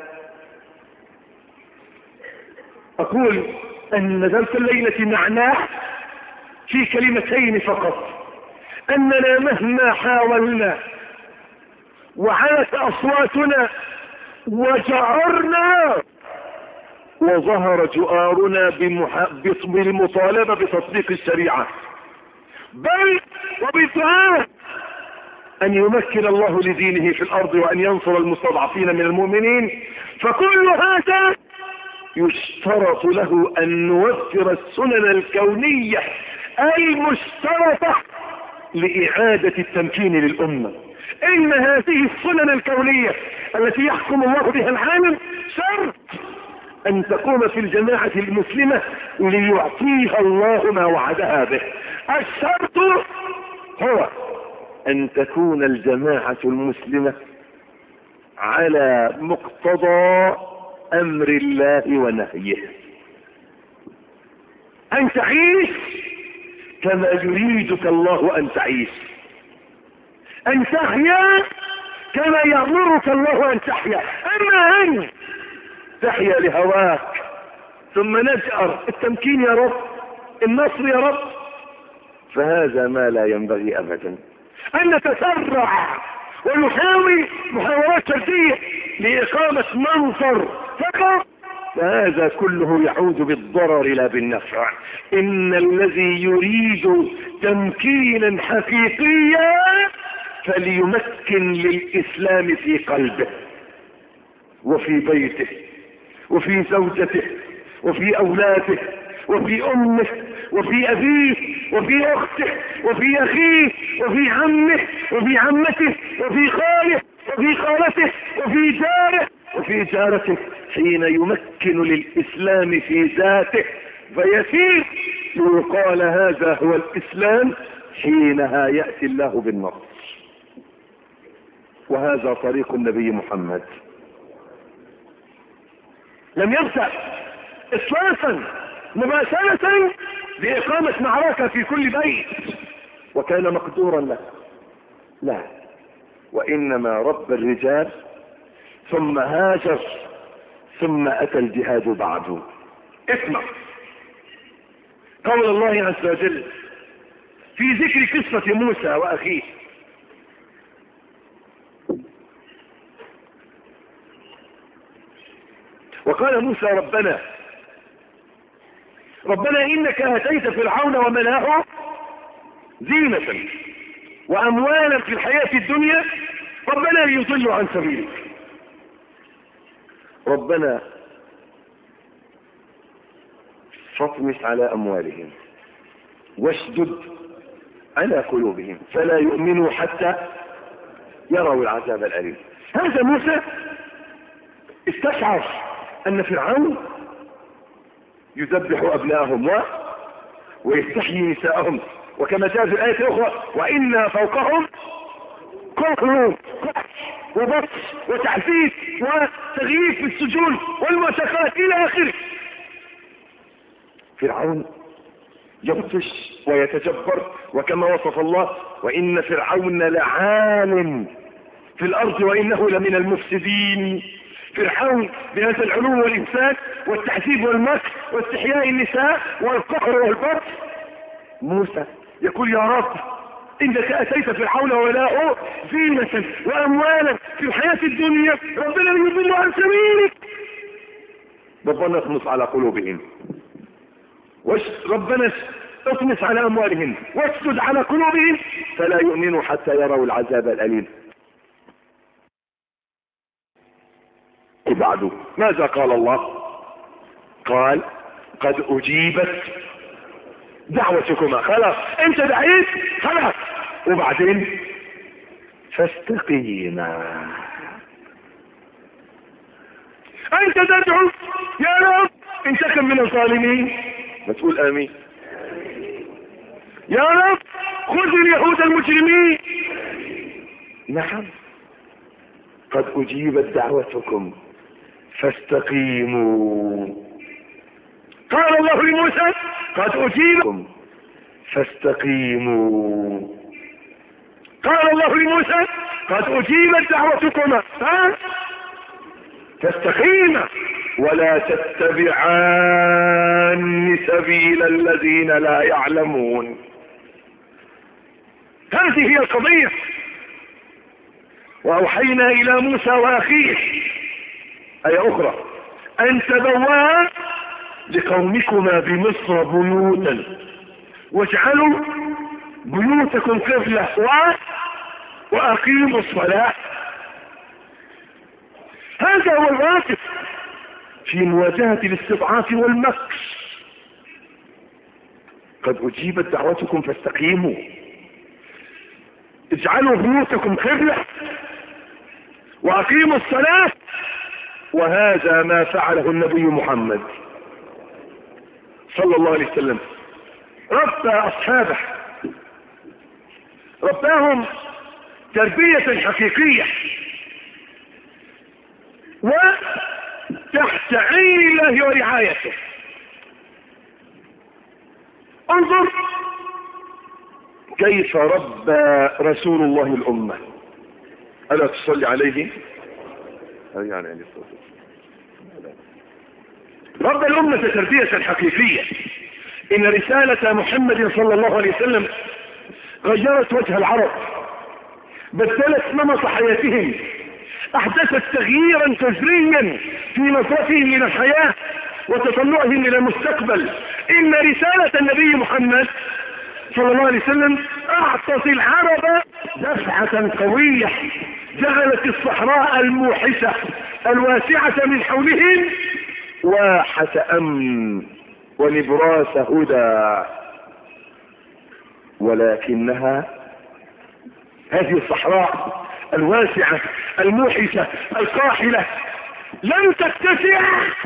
أقول أن درس الليلة معناه في كلمتين فقط، أننا مهما حاولنا وعلت أصواتنا وجعرنا وظهر جؤارنا بالمطالبة بتطبيق الشريعة، بل وبالدعاء أن يمكن الله لدينه في الأرض وأن ينصر المستضعفين من المؤمنين، فكل هذا يشترط له أن نوفر السنن الكونية المشترطة لإعادة التمكين للأمة. إن هذه السنن الكونية التي يحكم الله بها العالم شرط أن تقوم في الجماعة المسلمة ليعطيها الله ما وعدها به. الشرط هو أن تكون الجماعة المسلمة على مقتضى أمر الله ونهيه، أن تعيش كما يريدك الله أن تعيش، أن تحيا كما يأمرك الله أن تحيا. أما أن تحيا لهواك ثم نجأر التمكين يا رب، النصر يا رب، فهذا ما لا ينبغي أبدا. أن نتسرع ونحاول محاولات شرطية لإقامة منصر فقط، فهذا كله يعود بالضرر لا بالنفع. إن الذي يريد تمكينا حقيقيا فليمكن للإسلام في قلبه وفي بيته وفي زوجته وفي أولاده وفي أمه وفي أبيه وفي أخته وفي أخيه وفي عمه وفي عمته وفي خاله وفي خالته وفي جاره وفي جارته، حين يمكن للإسلام في ذاته فيسير ويقال هذا هو الإسلام، حينها يأتي الله بالنصر. وهذا طريق النبي محمد، لم يبدأ إطلاقا مباشرة بإقامة معركة في كل بيت وكان مقدورا له، لا، وإنما رب الرجال ثم هاجر ثم أتى الجهاد بعده. اسمع قول الله عز وجل في ذكر قصة موسى وأخيه: وقال موسى ربنا ربنا إنك أتيت فرعون وملأه زينة وأموالا في الحياة الدنيا ربنا ليضلوا عن سبيلك. ربنا فاطمس على أموالهم واشدد على قلوبهم فلا يؤمنوا حتى يروا العذاب الأليم. هذا موسى استشعر أن فرعون يذبح أبنائهم و... ويستحيي نساءهم، وكما جاء في الآية الأخرى: وإنا فوقهم قهر وبطش وتعذيب وتغييب في السجون والمشقات إلى آخره. فرعون يبطش ويتجبر، وكما وصف الله: وإن فرعون لعال في الأرض وإنه لمن المفسدين. فرعون بهذا العلو والإنسان والتعذيب والمكر واستحياء النساء والقهر والبطش. موسى يقول: يا رب إنك أتيت فرعون وملأه زينة وأموالا في الحياة الدنيا ربنا ليضلوا عن سبيلك. ربنا اطمس على قلوبهم وش ربنا اطمس على أموالهم واسجد على قلوبهم فلا يؤمنوا حتى يروا العذاب الأليم. وبعده ماذا قال الله؟ قال: قد أجيبت دعوتكما. خلاص انت دعيت، خلاص. وبعدين فاستقيما. انت تدعو يا رب ان تكن من الظالمين، ما تقول امين. يا رب خذ اليهود المجرمين. نعم، قد أجيبت دعوتكم فاستقيموا. قال الله لموسى: قد أجيبكم فاستقيموا. قال الله لموسى: قد أجيبت دعوتكما فاستقيما ولا تتبعان سبيل الذين لا يعلمون. هذه هي القضية. وأوحينا إلى موسى وأخيه آية أخرى أن تبوأ لقومكما بمصر بيوتا واجعلوا بيوتكم قبلة وأقيموا الصلاة. هذا هو الواجب في مواجهة الاستضعاف والمكر. قد أجيبت دعوتكم فاستقيموا، اجعلوا بيوتكم قبلة وأقيموا الصلاة. وهذا ما فعله النبي محمد صلى الله عليه وسلم. ربى أصحابه، رباهم تربية حقيقية وتحت عين الله ورعايته. انظر كيف ربى رسول الله الأمة. ألا تصلي عليه؟ يعني يعني ربى الأمة تربية حقيقية. إن رسالة محمد صلى الله عليه وسلم غيرت وجه العرب، بدلت نمط حياتهم، أحدثت تغييرا جذريا في نظرتهم من الحياة وتطلعهم إلى المستقبل. إن رسالة النبي محمد صلى الله عليه وسلم أعطت العرب دفعة قوية، جعلت الصحراء الموحشة الواسعة من حولهم واحة أمن ونبراس هدى. ولكنها هذه الصحراء الواسعة الموحشة القاحلة لم تتسع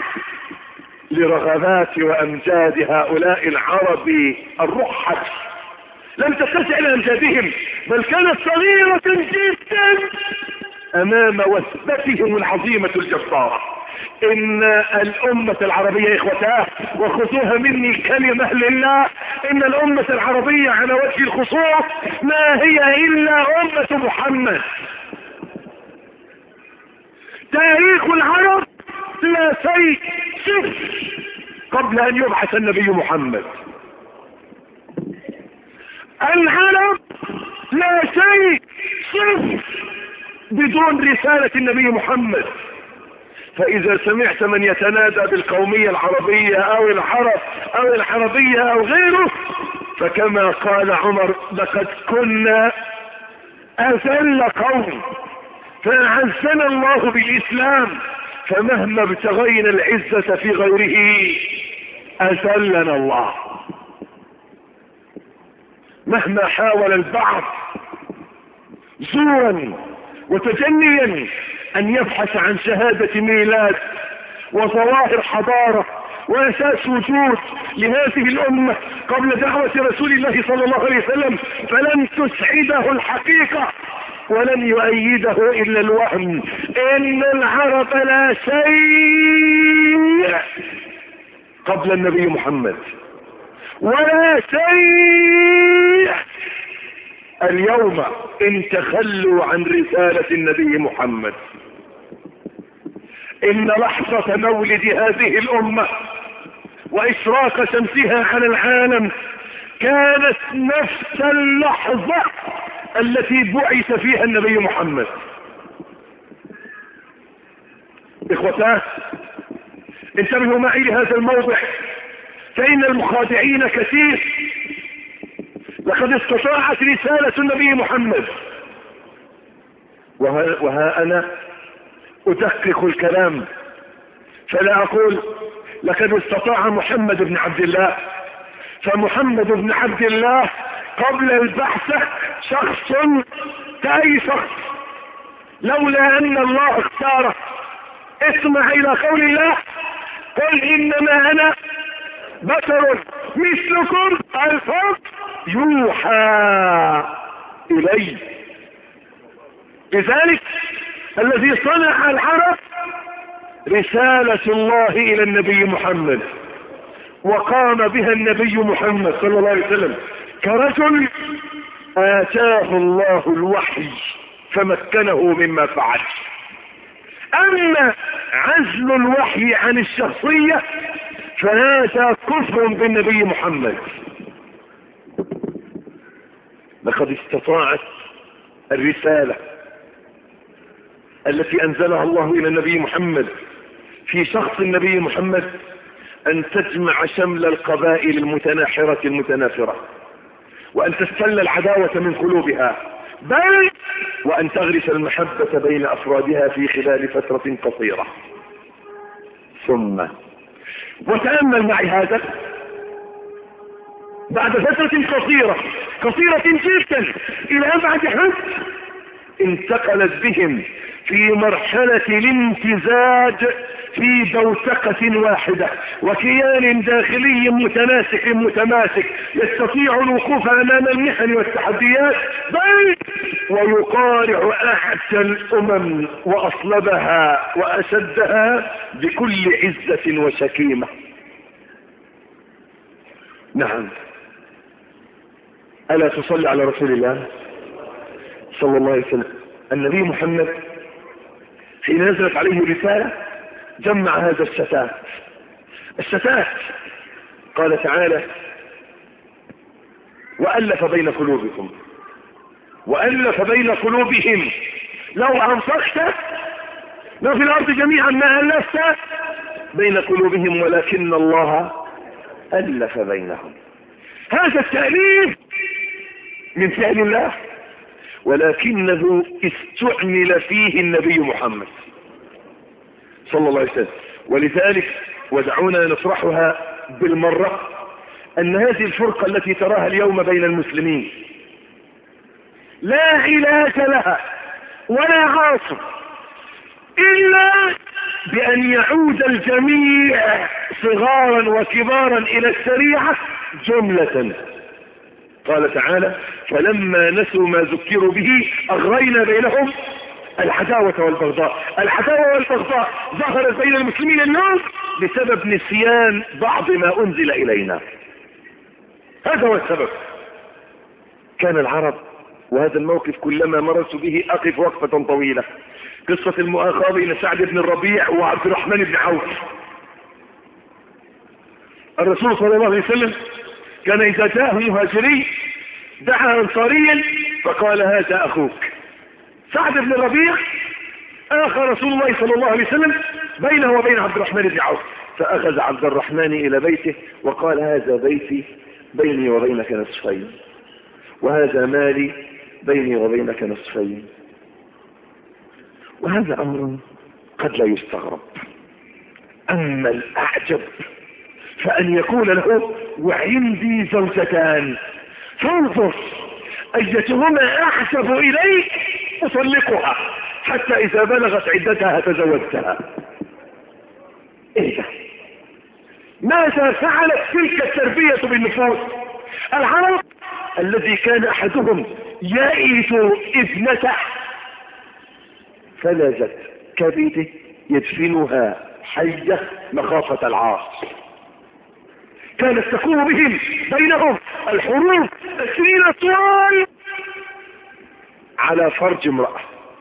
لرغبات وأمجاد هؤلاء العرب الرحة، لم تتسع لأمجادهم، بل كانت صغيرة جدا أمام وثبتهم العظيمة الجبارة. إن الأمة العربية إخوتاه، وخذوها مني كلمة لله، إن الأمة العربية على وجه الخصوص ما هي إلا أمة محمد. تاريخ العرب لا شيء صفر قبل أن يبعث النبي محمد. العرب لا شيء صفر بدون رسالة النبي محمد. فإذا سمعت من يتنادى بالقومية العربية أو العرب أو العربية أو غيره، فكما قال عمر: لقد كنا أذل قوم فأعزنا الله بالإسلام، فمهما ابتغينا العزة في غيره أذلنا الله. مهما حاول البعض زورا وتجنيا أن يبحث عن شهادة ميلاد وظواهر حضارة وأساس وجود لهذه الأمة قبل دعوة رسول الله صلى الله عليه وسلم، فلن تسعده الحقيقة ولن يؤيده إلا الوهم. إن العرب لا شيء قبل النبي محمد ولا شيء اليوم إن تخلوا عن رسالة النبي محمد. إن لحظة مولد هذه الأمة وإشراق شمسها على العالم كانت نفس اللحظة التي بعث فيها النبي محمد. إخوتاه، انتبهوا معي لهذا الموضع، فإن المخادعين كثير. لقد استطاعت رسالة النبي محمد، وها, وها أنا أدقق الكلام فلا أقول لقد استطاع محمد بن عبد الله، فمحمد بن عبد الله قبل البعثة شخص كأي شخص، لولا أن الله اختاره. اسمع إلى قول الله: قل إنما أنا بشر مثلكم الفرق يوحى إلي. لذلك الذي صنع العرب رسالة الله إلى النبي محمد، وقام بها النبي محمد صلى الله عليه وسلم كرجل آتاه الله الوحي فمكنه مما فعل. أما عزل الوحي عن الشخصية، فهذا كفر بالنبي محمد. لقد استطاعت الرسالة التي أنزلها الله إلى النبي محمد في شخص النبي محمد أن تجمع شمل القبائل المتناحرة المتنافرة، وأن تستل العداوة من قلوبها، بل وأن تغرس المحبة بين أفرادها في خلال فترة قصيرة. ثم وتأمل معي هذا، بعد فترة قصيرة قصيرة جدا إلى أبعد حد، انتقلت بهم في مرحلة الامتزاج في بوتقة واحدة وكيان داخلي متناسق متماسك يستطيع الوقوف أمام المحن والتحديات، بل ويقارع أحسن الأمم وأصلبها وأشدها بكل عزة وشكيمة. نعم، ألا تصلي على رسول الله صلى الله عليه وسلم؟ النبي محمد حين نزلت عليه الرسالة جمع هذا الشتات الشتات قال تعالى: وألف بين قلوبكم وألف بين قلوبهم لو أنفقت ما في الأرض جميعا ما ألفت بين قلوبهم ولكن الله ألف بينهم. هذا التأليف من فعل الله، ولكنه استعمل فيه النبي محمد صلى الله عليه وسلم. ولذلك ودعونا نطرحها بالمرة، أن هذه الفرقة التي تراها اليوم بين المسلمين لا علاج لها ولا عاصم إلا بأن يعود الجميع صغارا وكبارا إلى الشريعة جملة. قال تعالى: فلما نسوا ما ذكروا به أغرينا بينهم العداوة والبغضاء. العداوة والبغضاء ظهرت بين المسلمين اليوم بسبب نسيان بعض ما أنزل إلينا. هذا هو السبب. كان العرب، وهذا الموقف كلما مررت به أقف وقفة طويلة، قصة المؤاخاة بين سعد بن الربيع وعبد الرحمن بن عوف. الرسول صلى الله عليه وسلم كان إذا جاءه مهاجري دعا أنصاريا فقال: هذا أخوك. سعد بن الربيع آخى رسول الله صلى الله عليه وسلم بينه وبين عبد الرحمن بن عوف، فأخذ عبد الرحمن إلى بيته وقال: هذا بيتي بيني وبينك نصفين، وهذا مالي بيني وبينك نصفين. وهذا أمر قد لا يستغرب. أما الأعجب فأن يقول له: وعندي زوجتان فانظر أيتهما أعجب إليك أطلقها حتى إذا بلغت عدتها تزوجتها. إيه ده؟ ماذا فعلت تلك التربية بالنفوس؟ العرب الذي كان أحدهم يئس ابنته فلذت كبده يدفنها حية مخافة العاص. كانت تكون بهم بينهم الحروب السنين الطوال على فرج امرأة.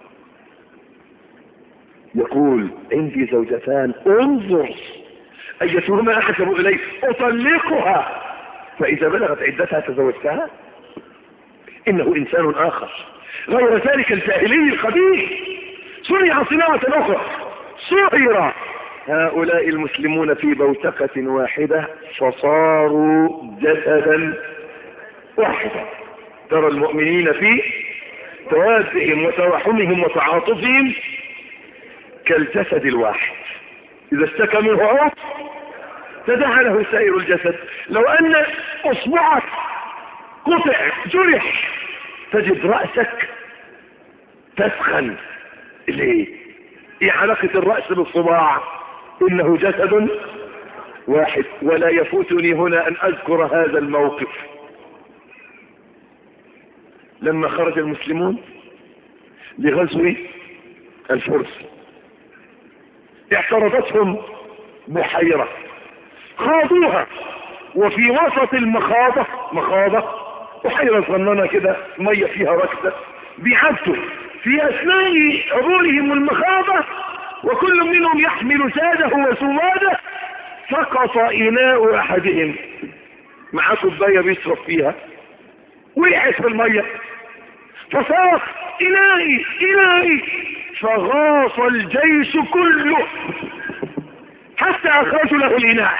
يقول: عندي زوجتان انظر أيتهما أحسب إليك أطلقها فإذا بلغت عدتها تزوجتها. إنه إنسان آخر غير ذلك الجاهلي القديم. صنع صناعة أخرى، صهر هؤلاء المسلمون في بوتقة واحدة فصاروا جسدا واحدا. ترى المؤمنين في توادهم وترحمهم وتعاطفهم كالجسد الواحد، إذا اشتكى منه عضو تداعى له سائر الجسد. لو أن أصبعك قطع جرح تجد رأسك تسخن. ليه؟ ايه علاقة الرأس بالصباع؟ إنه جسد واحد. ولا يفوتني هنا أن أذكر هذا الموقف. لما خرج المسلمون لغزو الفرس اعترضتهم بحيرة خاضوها، وفي وسط المخاضة مخاضة بحيرة صغننة كده مية فيها ركزة بيعدوا. في أثناء عبورهم المخاضة وكل منهم يحمل زاده وزواده، سقط إناء أحدهم، معاه كوباية بيشرب فيها، وقعت في المية فصاح إلهي إلهي، فغاص الجيش كله حتى أخرجوا له الإناء.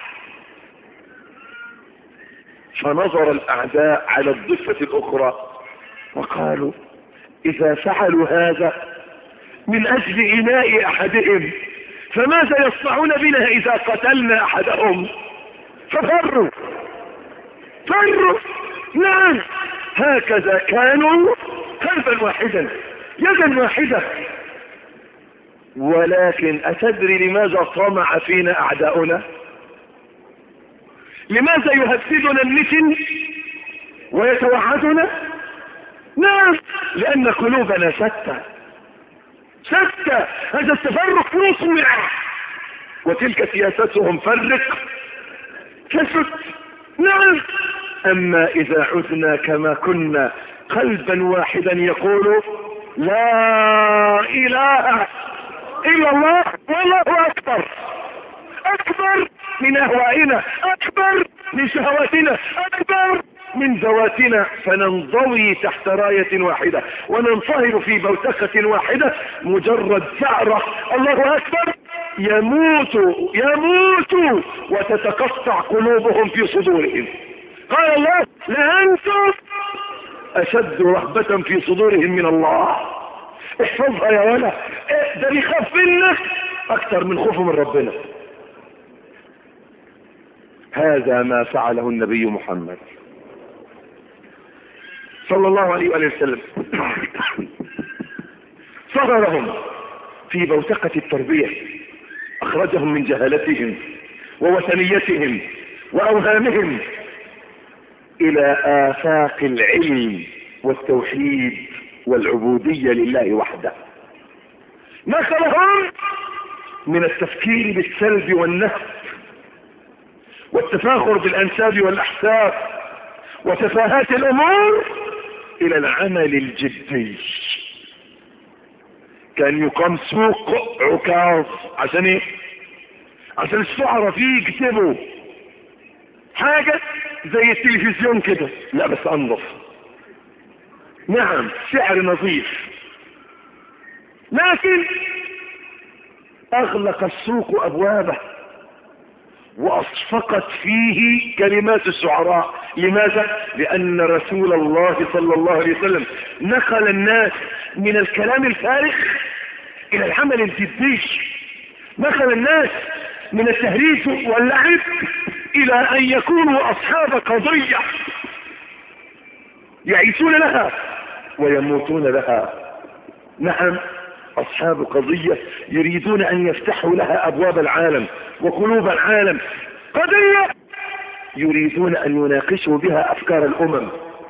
فنظر الأعداء على الضفة الأخرى وقالوا إذا فعلوا هذا من أجل إناء أحدهم فماذا يصنعون بنا إذا قتلنا أحدهم؟ ففروا فروا. نعم، هكذا كانوا قلبا واحدا يدا واحدة. ولكن أتدري لماذا طمع فينا أعداؤنا؟ لماذا يهددنا النتن ويتوعدنا؟ نعم، لأن قلوبنا شتى شتى. هذا التفرق مصنع، وتلك سياستهم فرق كشت. نعم، أما إذا عدنا كما كنا قلبا واحدا يقول لا إله إلا الله والله أكبر، أكبر من أهوائنا، أكبر من شهواتنا، أكبر من ذواتنا، فننضوي تحت راية واحدة وننصهر في بوتقة واحدة. مجرد ثأرة الله أكبر يموت يموت وتتقطع قلوبهم في صدورهم. قال الله لأنتم أشد رهبة في صدورهم من الله. احفظها يا ولا، ده بيخاف منك أكثر من خوفه من ربنا. هذا ما فعله النبي محمد صلى الله عليه وآله وسلم. صغرهم في بوتقة التربية، أخرجهم من جهالتهم ووثنيتهم وأوهامهم إلى آفاق العلم والتوحيد والعبودية لله وحده. نقلهم من التفكير بالسلب والنهب والتفاخر بالأنساب والأحساب وتفاهات الأمور إلى العمل الجدي. كان يقام سوق عكاظ عشان ايه؟ عشان الشعراء فيه يكتبوا حاجة زي التلفزيون كده، لا بس انظف. نعم، سعر نظيف. لكن اغلق السوق ابوابه واصفقت فيه كلمات الشعراء. لماذا؟ لان رسول الله صلى الله عليه وسلم نقل الناس من الكلام الفارغ الى العمل الجدي، نقل الناس من التهريج واللعب الى ان يكونوا اصحاب قضية يعيشون لها ويموتون لها. نعم، اصحاب قضية يريدون ان يفتحوا لها ابواب العالم وقلوب العالم، قضية يريدون ان يناقشوا بها افكار الامم،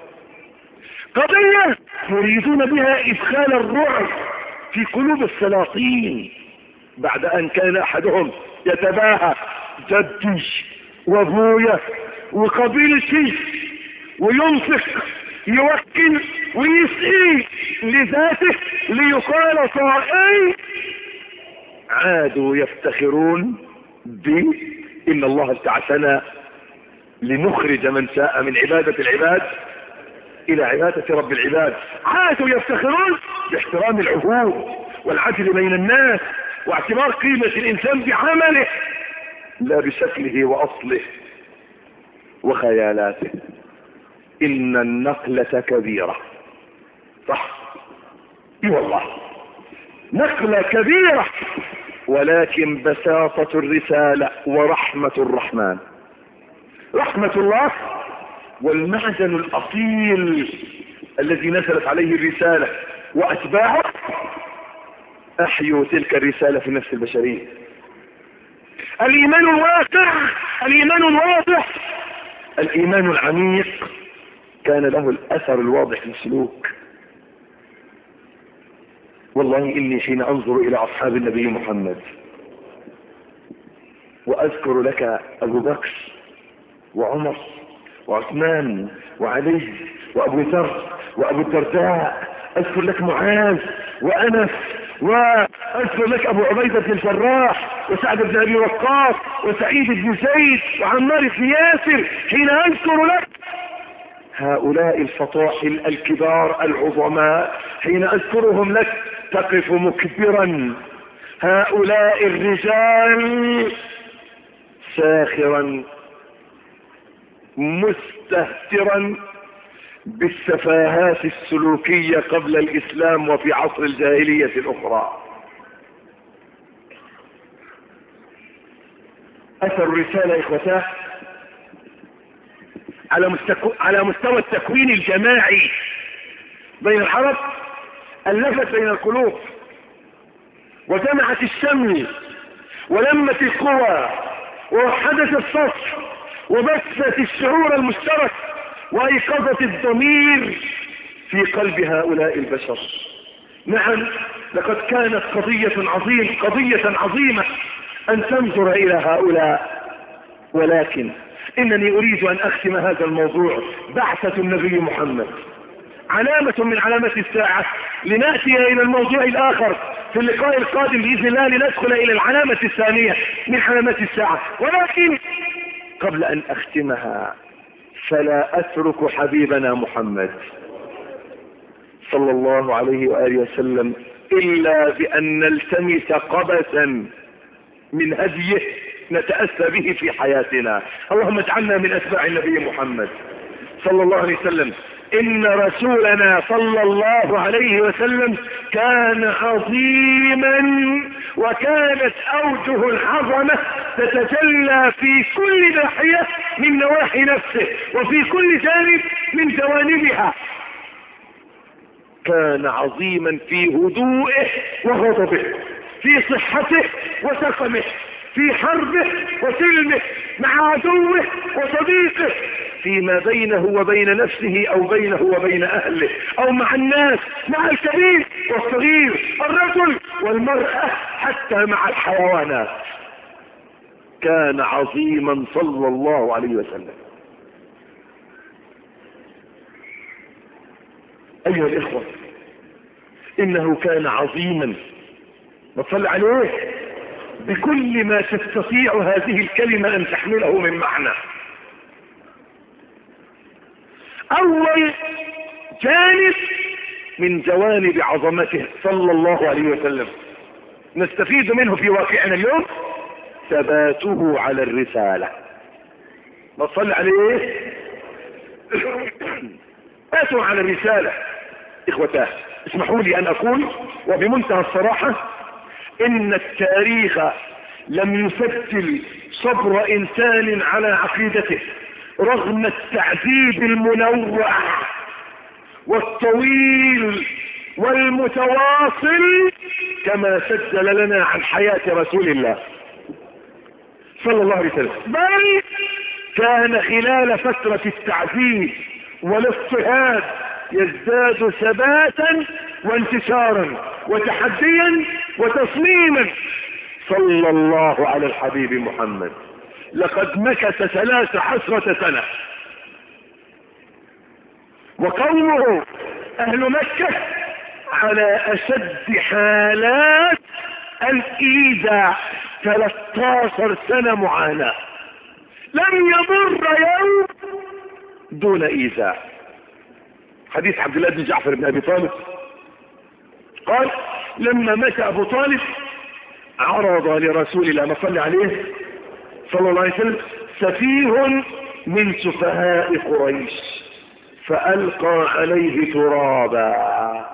قضية يريدون بها ادخال الرعب في قلوب السلاطين، بعد ان كان احدهم يتباهى جدي وابويا وقبيلتي وينفق يوكل ويسقي لذاته ليقال طائعي، عادوا يفتخرون ب إن الله ابتعثنا لنخرج من شاء من عبادة العباد إلى عبادة رب العباد. عادوا يفتخرون باحترام العهود والعدل بين الناس واعتبار قيمة الإنسان بعمله لا بشكله وأصله وخيالاته. إن النقلة كبيرة، صح؟ اي والله نقلة كبيرة، ولكن بساطة الرسالة ورحمة الرحمن، رحمة الله والمعدن الأصيل الذي نزلت عليه الرسالة وأتباعه أحيوا تلك الرسالة في النفس البشرية. الإيمان الواقع، الإيمان الواضح، الإيمان العميق كان له الأثر الواضح في السلوك. والله إني حين أنظر إلى أصحاب النبي محمد وأذكر لك أبو بكر وعمر وعثمان وعلي وأبو ذر وأبو الدرداء، أذكر لك معاذ وأنس واذكر لك ابو عبيدة بن الجراح وسعد بن ابي وقاص وسعيد بن زيد وعمار بن ياسر. حين اذكر لك هؤلاء الفطاحل الكبار العظماء، حين اذكرهم لك تقف مكبرا. هؤلاء الرجال ساخرا مستهترا بالسفاهات السلوكية قبل الإسلام وفي عصر الجاهلية الأخرى. أثر الرسالة إخوتاه على مستوى على مستوى التكوين الجماعي بين العرب، ألفت بين القلوب وجمعت الشمل ولمت القوى ووحدت الصف وبثت الشعور المشترك وأيقظت الضمير في قلب هؤلاء البشر. نعم، لقد كانت قضية عظيمة قضية عظيمة أن تنظر إلى هؤلاء، ولكن إنني أريد أن أختم هذا الموضوع بعثة النبي محمد، علامة من علامات الساعة، لنأتي إلى الموضوع الآخر في اللقاء القادم بإذن الله، لندخل إلى العلامة الثانية من علامات الساعة. ولكن قبل أن أختمها فلا أترك حبيبنا محمد صلى الله عليه وآله وسلم إلا بأن نلتمس قبسا من هديه نتأسى به في حياتنا. اللهم اجعلنا من أتباع النبي محمد صلى الله عليه وسلم. إن رسولنا صلى الله عليه وسلم كان عظيما، وكانت أوجه العظمة تتجلى في كل ناحية من نواحي نفسه وفي كل جانب من جوانبها. كان عظيما في هدوئه وغضبه، في صحته وسقمه، في حربه وسلمه، مع عدوه وصديقه، فيما بينه وبين نفسه أو بينه وبين أهله، أو مع الناس، مع الكبير والصغير، الرجل والمرأة، حتى مع الحيوانات. كان عظيما صلى الله عليه وسلم. أيها الإخوة، إنه كان عظيما، وصل عليه بكل ما تستطيع هذه الكلمة أن تحمله من معنى. أول جانب من جوانب عظمته صلى الله عليه وسلم نستفيد منه في واقعنا اليوم ثباته على الرسالة. وصل عليه ثباته على الرسالة. إخوتاه، اسمحوا لي أن أقول وبمنتهى الصراحة إن التاريخ لم يسجل صبر إنسان على عقيدته رغم التعذيب المنوع والطويل والمتواصل كما سجل لنا عن حياة رسول الله صلى الله عليه وسلم. بل كان خلال فترة التعذيب والاضطهاد يزداد ثباتا وانتصارا وتحديا وتصميما صلى الله على الحبيب محمد. لقد مكث ثلاث عشرة سنة وقومه أهل مكة على أشد حالات الإيذاء، ثلاث عشرة سنة معاناة، لم يمر يوم دون إيذاء. حديث عبد الله بن جعفر بن أبي طالب قال: لما مات أبو طالب عرض لرسول الله ما صلى عليه صلى الله عليه وسلم سفيه من سفهاء قريش فألقى عليه ترابا.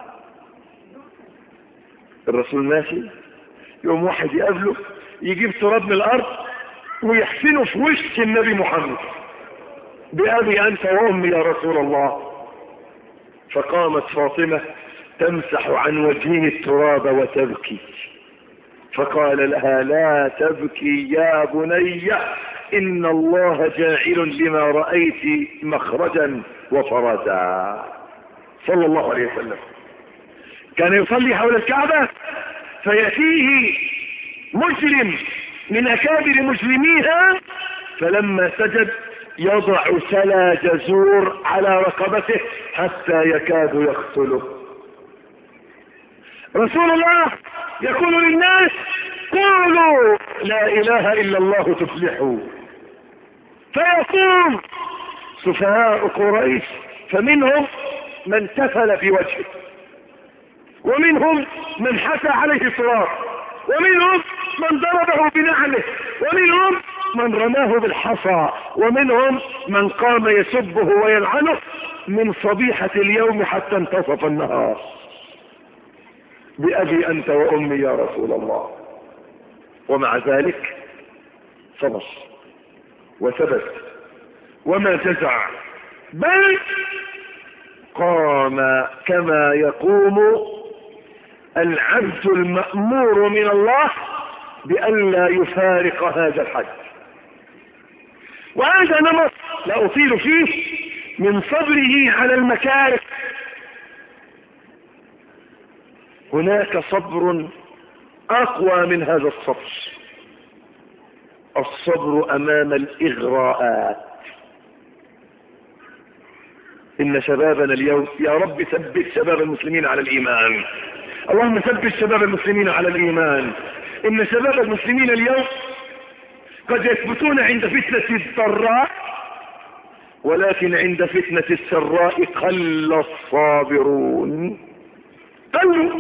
الرسول ماشي، يوم واحد يقابله يجيب تراب من الأرض ويحسنه في وش النبي محمد: بأبي أنت وأمي يا رسول الله. فقامت فاطمة تمسح عن وجهه التراب وتبكي، فقال لها: لا تبكي يا بني، إن الله جاعل لما رأيت مخرجا وفرجا. صلى الله عليه وسلم. كان يصلي حول الكعبة فيأتيه مجرم من أكابر مجرميها، فلما سجد يضع سلا جزور على رقبته حتى يكاد يقتله. رسول الله يقول للناس قولوا لا اله الا الله تفلحوا، فيقول سفهاء قريش فمنهم من تفل في وجهه، ومنهم من حثى عليه التراب، ومنهم من ضربه بنعله، ومنهم من رماه بالحصى، ومنهم من قام يسبه ويلعنه من صبيحة اليوم حتى انتصف النهار. بأبي أنت وأمي يا رسول الله. ومع ذلك صبر وثبت وما جزع، بل قام كما يقوم العبد المأمور من الله بألا يفارق هذا الحد. وهذا نمط لا أطيل فيه من صبره على المكاره. هناك صبر أقوى من هذا الصبر، الصبر أمام الإغراءات. إن شبابنا اليوم، يا رب ثبت شباب المسلمين على الإيمان، اللهم ثبت شباب المسلمين على الإيمان. إن شباب المسلمين اليوم قد يثبتون عند فتنة الضراء، ولكن عند فتنة السراء قل الصابرون، قلوا.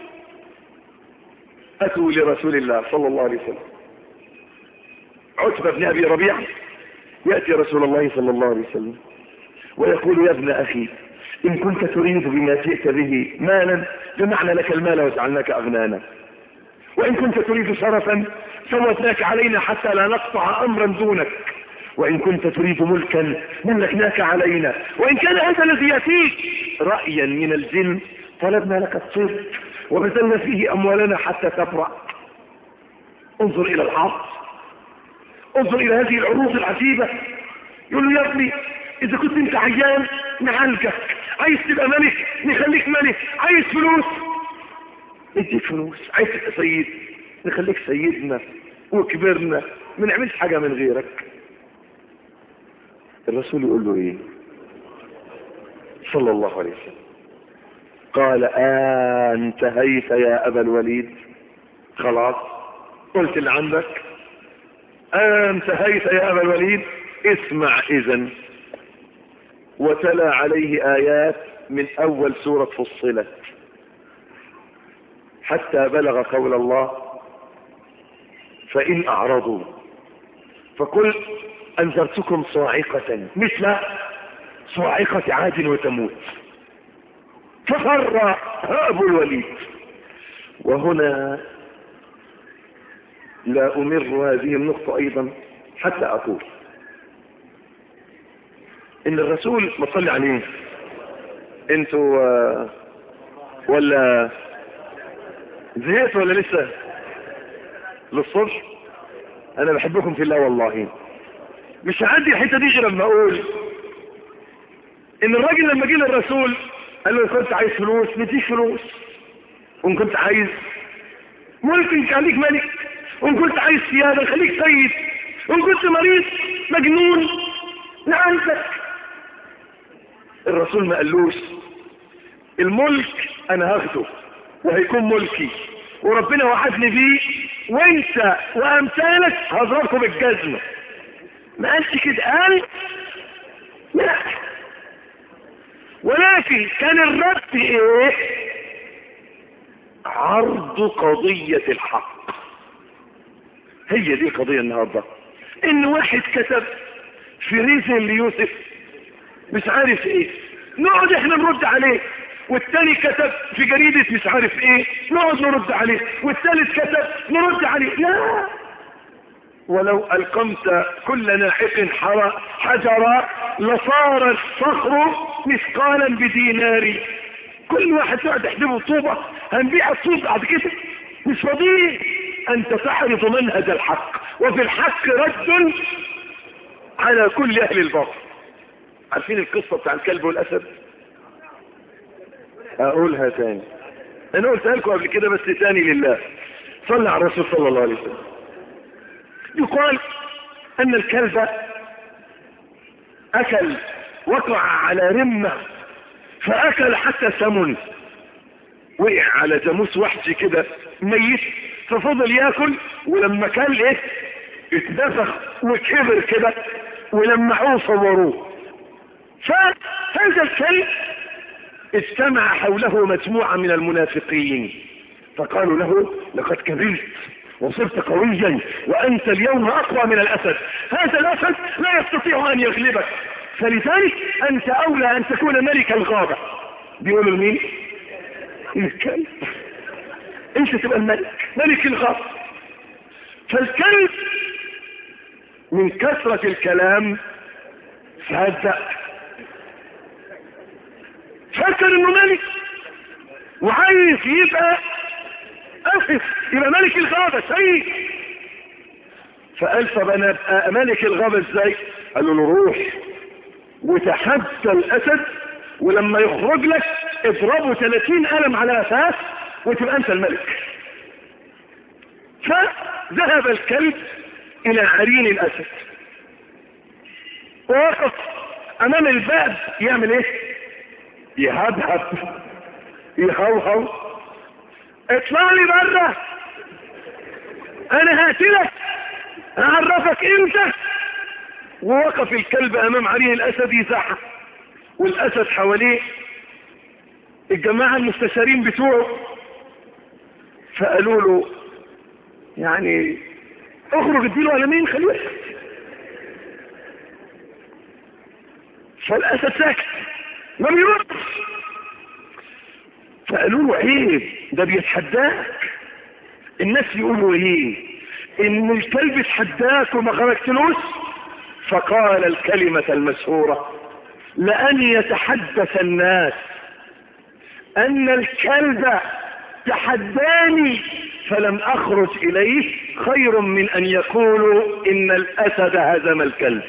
أتوا لرسول الله صلى الله عليه وسلم، عتبة بن أبي ربيعة يأتي رسول الله صلى الله عليه وسلم ويقول يا ابن أخي إن كنت تريد بما جئت به مالا جمعنا لك المال وجعلناك أغنانا، وإن كنت تريد شرفا سوتناك علينا حتى لا نقطع أمرا دونك، وإن كنت تريد ملكا ملكناك علينا، وإن كان هذا الذي يأتيك رأيا من الجن طلبنا لك الصدق وبذلنا فيه أموالنا حتى تبرأ. انظر إلى العرض، انظر إلى هذه العروض العجيبة. يقول له يا ابني إذا كنت انت عيان نعالجك، عايز تبقى ملك نخليك ملك، عايز فلوس نديك فلوس، عايز تبقى سيد نخليك سيدنا وكبرنا، ما نعملش حاجة من غيرك. الرسول يقول له ايه صلى الله عليه وسلم؟ قال انتهيت يا ابا الوليد، خلاص قلت اللي عندك، انتهيت يا ابا الوليد، اسمع اذن. وتلا عليه آيات من أول سورة فصلت حتى بلغ قول الله فإن أعرضوا فقل أنذرتكم صاعقة مثل صاعقة عاد وثمود ففر أبو الوليد. وهنا لا أمر هذه النقطة أيضا حتى أقول ان الرسول ما صلي عليه انتوا آه ولا زهقت ولا لسه للصبح؟ انا بحبكم في الله والله. مش هعدي الحته دي غير لما اقول ان الراجل لما جه للرسول قال له كنت عايز فلوس نديك فلوس، وان كنت عايز ملك نخليك ملك، وان كنت عايز سياده نخليك سيد، وان كنت مريض مجنون نعالجك. الرسول ما قالوش الملك انا هاخده وهيكون ملكي وربنا وعدني بيه وانت وامثالك هضربكم بالجزمه، ما قالش كده، قال لا. ولكن كان الرد ايه؟ عرض قضية الحق. هي دي قضية النهاردة، ان واحد كتب في ريزن ليوسف مش عارف ايه، نقعد احنا نرد عليه، والتاني كتب في جريدة مش عارف ايه نقعد نرد عليه، والتالت كتب نرد عليه. لا، ولو ألقمت كل ناحق حجرا لصار الصخر مثقالا بدينار. كل واحد يقعد يحدبه طوبة هنبيع الطوب بعد كده، مش فاضيين. أنت تعرض منهج الحق، وفي الحق رد على كل أهل الباطل. عارفين القصة بتاع الكلب والأسد؟ أقولها تاني، أنا قلتها لكم قبل كده بس تاني لله. صلى على الرسول صلى الله عليه وسلم. يقال أن الكلب أكل، وقع على رمة فأكل حتى سمن، وقع على جاموس وحشي كده ميت، ففضل ياكل، ولما كان ايه اتنفخ وكبر كده، ولمعوه صوروه. فهذا الكلب اجتمع حوله مجموعة من المنافقين فقالوا له لقد كبرت وصرت قويا وأنت اليوم أقوى من الأسد، هذا الأسد لا يستطيع أن يغلبك، فلذلك أنت أولى أن تكون ملك الغابة. بيقولوا لمين؟ الكلب، أنت تبقى الملك، ملك الغابة. فالكلب من كثرة الكلام صدق، فكر انه ملك وعايز يبقى أسف يبقى ملك الغابة سيد. فقال طب انا ابقى ملك الغابة ازاي؟ قالوا له روح وتحدى الاسد، ولما يخرج لك اضربه ثلاثين قلم على اساس وتبقى انت الملك. فذهب الكلب الى عرين الاسد ووقف امام الباب يعمل ايه؟ يهبهب يهوهو، اطلع لي بره انا هقتلك اعرفك امتى. ووقف الكلب امام عرين الاسد يزعق، والاسد حواليه الجماعة المستشارين بتوعه، فقالوا له يعني اخرج اديله قلمين خليه. فالاسد ساكت ما بيردش، فقالوا له عيب ده بيتحداك. الناس يقولوا ايه؟ ان الكلب اتحداك وما خرجتلوش. فقال الكلمة المشهورة لأن يتحدث الناس ان الكلب تحداني فلم اخرج اليه خير من ان يقولوا ان الاسد هزم الكلب.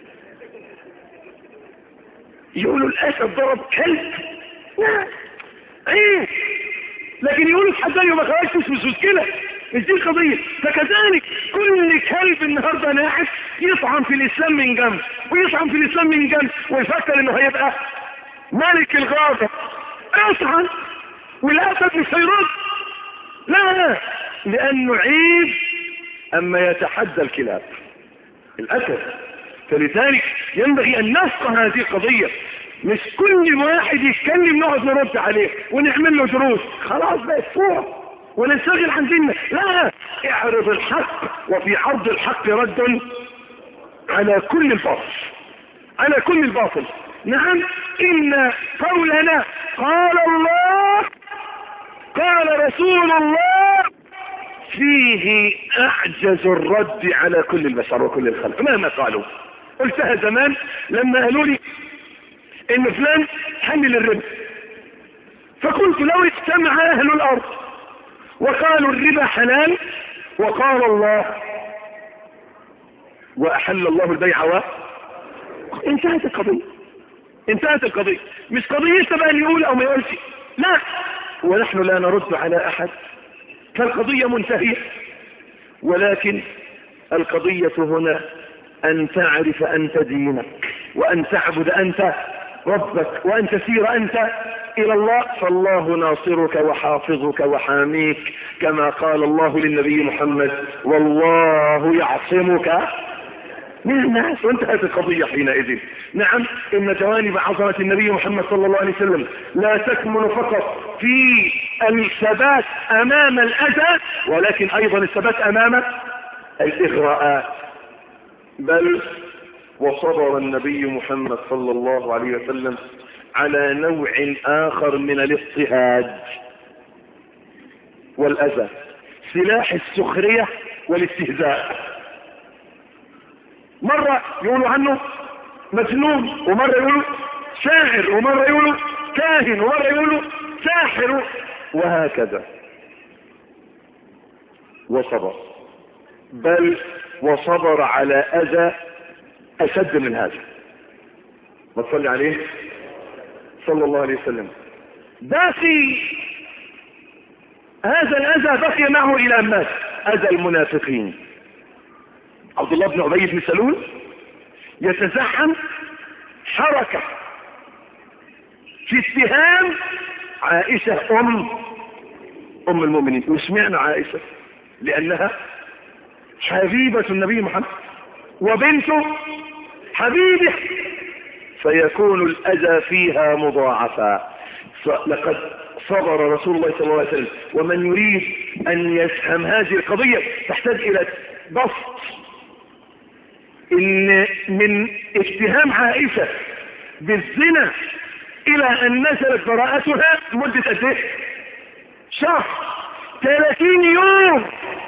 يقولوا الاسد ضرب كلب لا ايه، لكن يقولوا تحداني وما خرجتش مش مشكلة، مش دي القضية. فكذلك كل كلب النهاردة ناعس يطعن في الاسلام من جنب ويطعن في الاسلام من جنب ويفكر انه هيبقى ملك الغابة، اطعن والاسد مش هيرد. لا لا، لانه عيب اما يتحدى الكلاب الاسد. فلذلك ينبغي ان نفقه هذه القضية، مش كل واحد يتكلم نقعد نرد عليه ونعمل له دروس خلاص بقت صورة وننشغل عن ديننا. لا، اعرض الحق، وفي عرض الحق رد على كل الباطل، على كل الباطل. نعم، ان قولنا قال الله قال رسول الله فيه اعجز الرد على كل البشر وكل الخلق مهما قالوا. قلتها زمان لما قالوا لي ان فلان حلل الربا، فقلت لو اجتمع اهل الارض وقالوا الربا حلال وقال الله واحل الله البيع و انتهت القضية، انتهت القضية. مش قضية بقى اللي يقول او ما يقولش، لا، ونحن لا نرد على احد، فالقضية منتهية. ولكن القضية هنا ان تعرف انت دينك، وان تعبد انت ربك، وان تسير انت الى الله، فالله ناصرك وحافظك وحاميك، كما قال الله للنبي محمد والله يعصمك من الناس. وانتهت القضية حينئذ. نعم، ان جوانب عظمة النبي محمد صلى الله عليه وسلم لا تكمن فقط في الثبات امام الاذى، ولكن ايضا الثبات امام الاغراءات. بل وصبر النبي محمد صلى الله عليه وسلم على نوع اخر من الاضطهاد والاذى، سلاح السخرية والاستهزاء. مرة يقولوا عنه مجنون، ومرة يقولوا شاعر، ومرة يقولوا كاهن، ومرة يقولوا ساحر، وهكذا. وصبر، بل وصبر على اذى اشد من هذا. ما تصلي عليه صلى الله عليه وسلم. باقي هذا الاذى بقي معه الى ان مات، اذى المنافقين. عبد الله بن ابي بن سلول يتزعم حركة في اتهام عائشة ام ام المؤمنين. وسمعنا عائشة لانها حبيبة النبي محمد وبنته حبيبه، فيكون الاذى فيها مضاعفا. لقد صبر رسول الله صلى الله عليه وسلم، ومن يريد ان يفهم هذه القضية تحتاج الى بسط ان من اتهام عائشة بالزنا الى ان نزلت براءتها مدة قد ايه؟ شهر، ثلاثين يوم.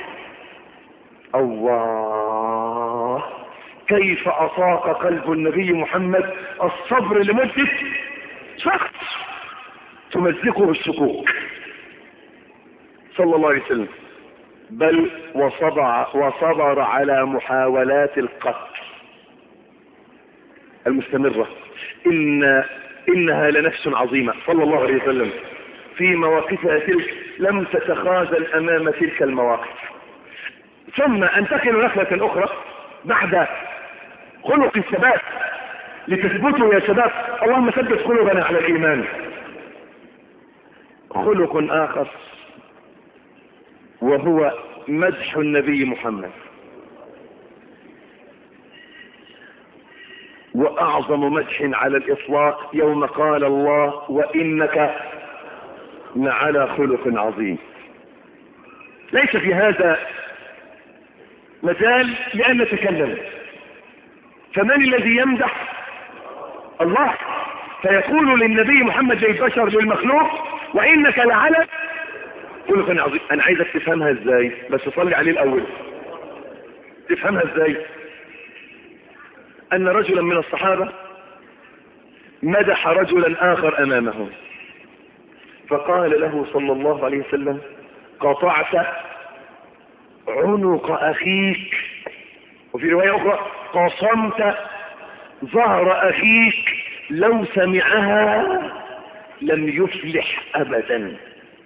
الله، كيف اطاق قلب النبي محمد الصبر لمدة شهر تمزقه الشكوك صلى الله عليه وسلم. بل وصبر, وصبر على محاولات القتل المستمرة. إن إنها لنفس عظيمة صلى الله عليه وسلم، في مواقفها تلك لم تتخاذل أمام تلك المواقف. ثم أنتقل نقلة أخرى بعد خلق الثبات، لتثبتوا يا شباب، اللهم ثبت قلوبنا على الإيمان. خلق آخر وهو مدح النبي محمد، وأعظم مدح على الإطلاق يوم قال الله وإنك لعلى خلق عظيم. ليس في هذا مجال لأن نتكلم، فمن الذي يمدح؟ الله، فيقول للنبي محمد للبشر للمخلوق وإنك لعلى خلق عظيم. أنا عايزك تفهمها إزاي، بس صلي عليه الأول. تفهمها إزاي؟ أن رجلا من الصحابة مدح رجلا آخر أمامه، فقال له صلى الله عليه وسلم قطعت عنق أخيك، وفي رواية أخرى قصمت ظهر أخيك، لو سمعها لم يفلح أبدا.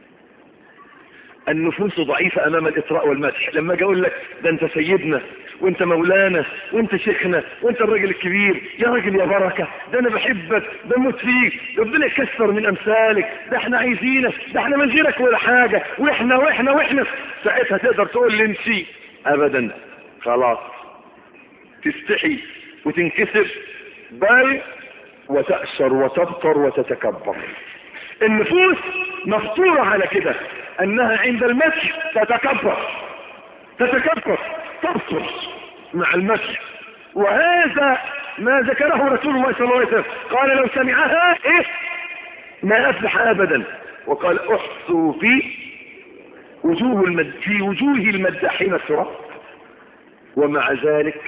النفوس ضعيفة أمام الإطراء والمدح. لما أجي أقول لك ده أنت سيدنا وأنت مولانا وأنت شيخنا وأنت الراجل الكبير، يا راجل يا بركة، ده أنا بحبك، ده موت فيك، ربنا يكسر من أمثالك، ده احنا عايزينك، ده احنا من غيرك ولا حاجة، وإحنا وإحنا وإحنا ساعتها تقدر تقول لي نسي؟ أبدا، خلاص تستحي وتنكسر، بل وتأسر وتبطر وتتكبر. النفوس مفطورة على كده، انها عند المدح تتكبر تتكبر تبطر مع المدح. وهذا ما ذكره رسول الله صلى الله عليه وسلم، قال لو سمعها ايه ما افلح ابدا. وقال احصوا في وجوه المد في وجوه المداحين التراب، ومع ذلك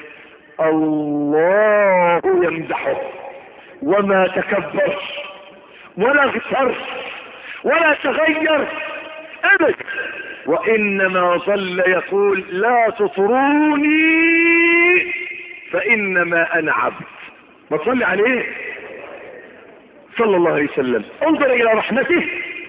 الله يمدحه وما تكبر ولا اغتر ولا تغير ابدا، وانما ظل يقول لا تطروني فانما انا عبد. ما تصلي عليه صلى الله عليه وسلم. انظر الى رحمته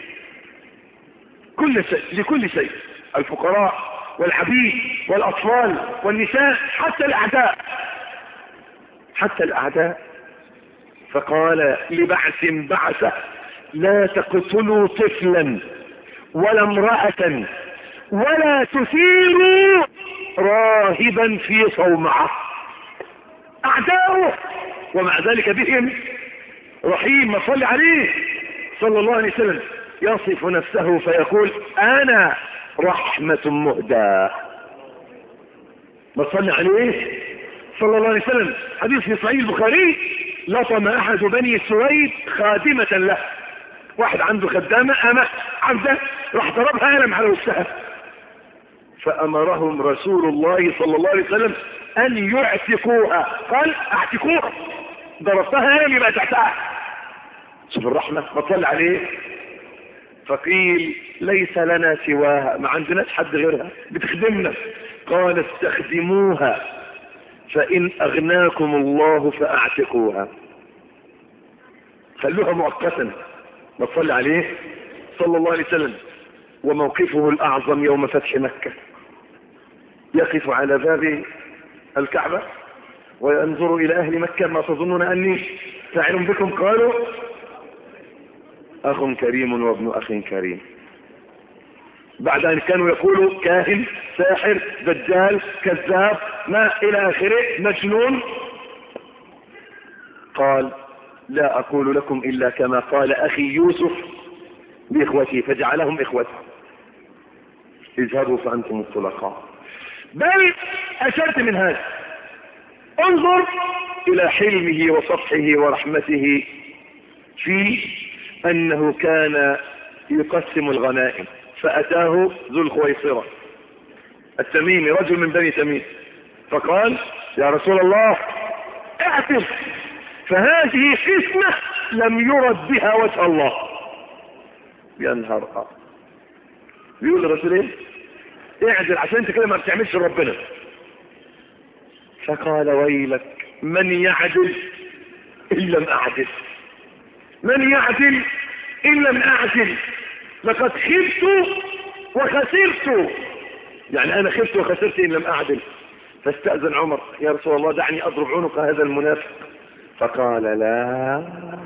كل شيء لكل شيء، الفقراء والعبيد والاطفال والنساء، حتى الاعداء حتى الاعداء. فقال لبعث بعثه لا تقتلوا طفلا ولا امرأة ولا تثيروا راهبا في صومعة. أعداؤه ومع ذلك بهم رحيم. ما صلي عليه صلى الله عليه وسلم، يصف نفسه فيقول أنا رحمة مهداة. ما صلي عليه صلى الله عليه وسلم. حديث في صحيح البخاري، لطم أحد بني سويد خادمة له، واحد عنده خدامة أما عبده، راح ضربها ألم على وشها، فأمرهم رسول الله صلى الله عليه وسلم أن يعتقوها. قال اعتقوها، ضربتها ألم يبقى تحتها. شوف الرحمة، ما تصلي عليه. فقيل ليس لنا سواها، ما عندناش حد غيرها بتخدمنا. قال استخدموها فإن أغناكم الله فأعتقوها، خلوها مؤقتا. ما تصلي عليه صلى الله عليه وسلم. وموقفه الأعظم يوم فتح مكة، يقف على باب الكعبة وينظر إلى أهل مكة، ما تظنون أني فاعل بكم؟ قالوا أخ كريم وابن أخ كريم. بعد ان كانوا يقولوا كاهن ساحر دجال كذاب ما الى اخره مجنون. قال لا اقول لكم الا كما قال اخي يوسف لاخوته فجعلهم اخوته اذهبوا فانتم الطلقاء. بل اشرت من هذا انظر الى حلمه وصفحه ورحمته في انه كان يقسم الغنائم، فاتاه ذو الخويصرة التميمي رجل من بني تميم فقال يا رسول الله اعتب، فهذه قسمة لم يرد بها وجه الله. ينهر بيقول للرسول ايه؟ اعدل عشان انت كده ما بتعملش ربنا. فقال ويلك من يعدل ان لم اعدل، من يعدل ان لم اعدل، لقد خبت وخسرت، يعني انا خبت وخسرت ان لم اعدل. فاستأذن عمر يا رسول الله دعني اضرب عنق هذا المنافق. فقال لا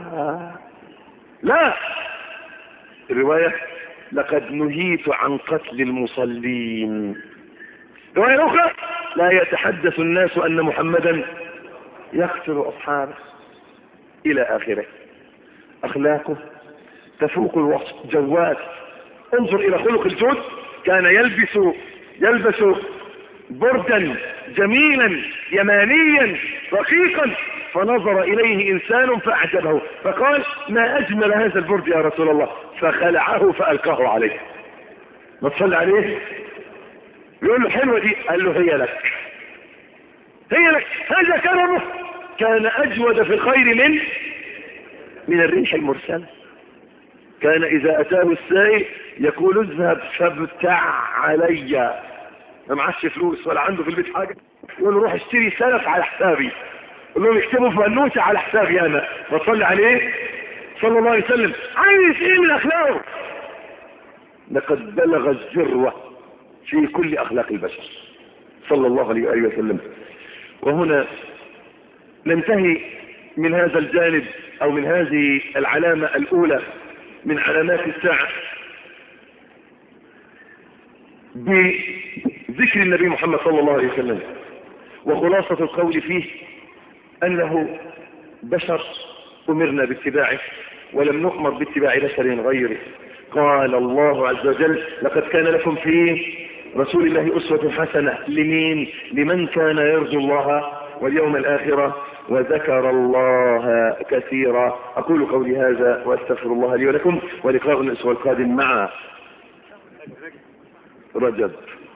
لا، الرواية لقد نهيت عن قتل المصلين. رواية اخرى لا يتحدث الناس ان محمدا يقتل اصحابه الى اخره. اخلاقه تفوق الوصف، جواد. انظر الى خلق الجود، كان يلبس يلبس بردا جميلا يمانيا رقيقا، فنظر اليه انسان فاعجبه فقال ما اجمل هذا البرد يا رسول الله، فخلعه فالقاه عليه. ما تصلي عليه يقول له حلوة دي، قال له هي لك هي لك، هذا كرمه. كان اجود في الخير من من الريح المرسلة. كان اذا اتاه السائل يقول اذهب فابتع علي، ما معاش فلوس ولا عنده في البيت حاجة، يقول له روح اشتري سلف على حسابي، يقول لهم يكتبوا في بنوتة على حسابي انا. وصلي عليه صلى الله عليه وسلم. عايز ايه من اخلاقه؟ لقد بلغ الذروة في كل اخلاق البشر صلى الله عليه وآله وسلم. وهنا ننتهي من هذا الجانب او من هذه العلامة الاولى من علامات الساعة بذكر النبي محمد صلى الله عليه وسلم. وخلاصة القول فيه انه بشر امرنا باتباعه ولم نؤمر باتباع بشر غيره. قال الله عز وجل لقد كان لكم في رسول الله اسوة حسنة لمين؟ لمن كان يرجو الله واليوم الاخرة وذكر الله كثيرا. اقول قولي هذا واستغفر الله لي ولكم، ولقاء الاسبوع القادم مع رجب.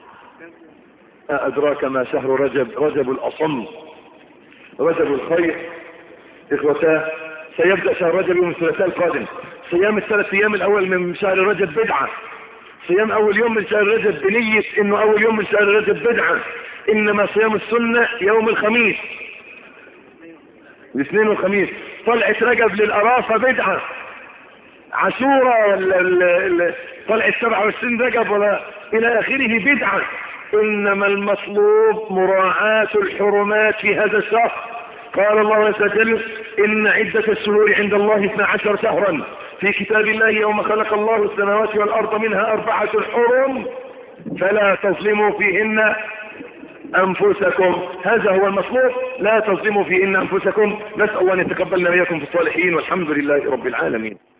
أدراك ما شهر رجب؟ رجب الأصم، رجب الخير. إخوتاه سيبدأ شهر رجب يوم الثلاثاء القادم. صيام الثلاث أيام الأول من شهر رجب بدعة. صيام أول يوم من شهر رجب بنية إنه أول يوم من شهر رجب بدعة. إنما صيام السنة يوم الخميس، الاثنين والخميس. طلعة رجب للأرافة بدعة. عاشوراء ولا طلعة سبعة وعشرين رجب ولا إلى آخره بدعة. إنما المطلوب مراعاة الحرمات في هذا الشهر. قال الله عز وجل إن عدة الشهور عند الله اثنا عشر شهرا في كتاب الله يوم خلق الله السماوات والأرض منها أربعة حرم فلا تظلموا فيهن أنفسكم. هذا هو المطلوب، لا تظلموا فيهن أنفسكم. نسأل الله أن يتقبلنا وإياكم في الصالحين، والحمد لله رب العالمين.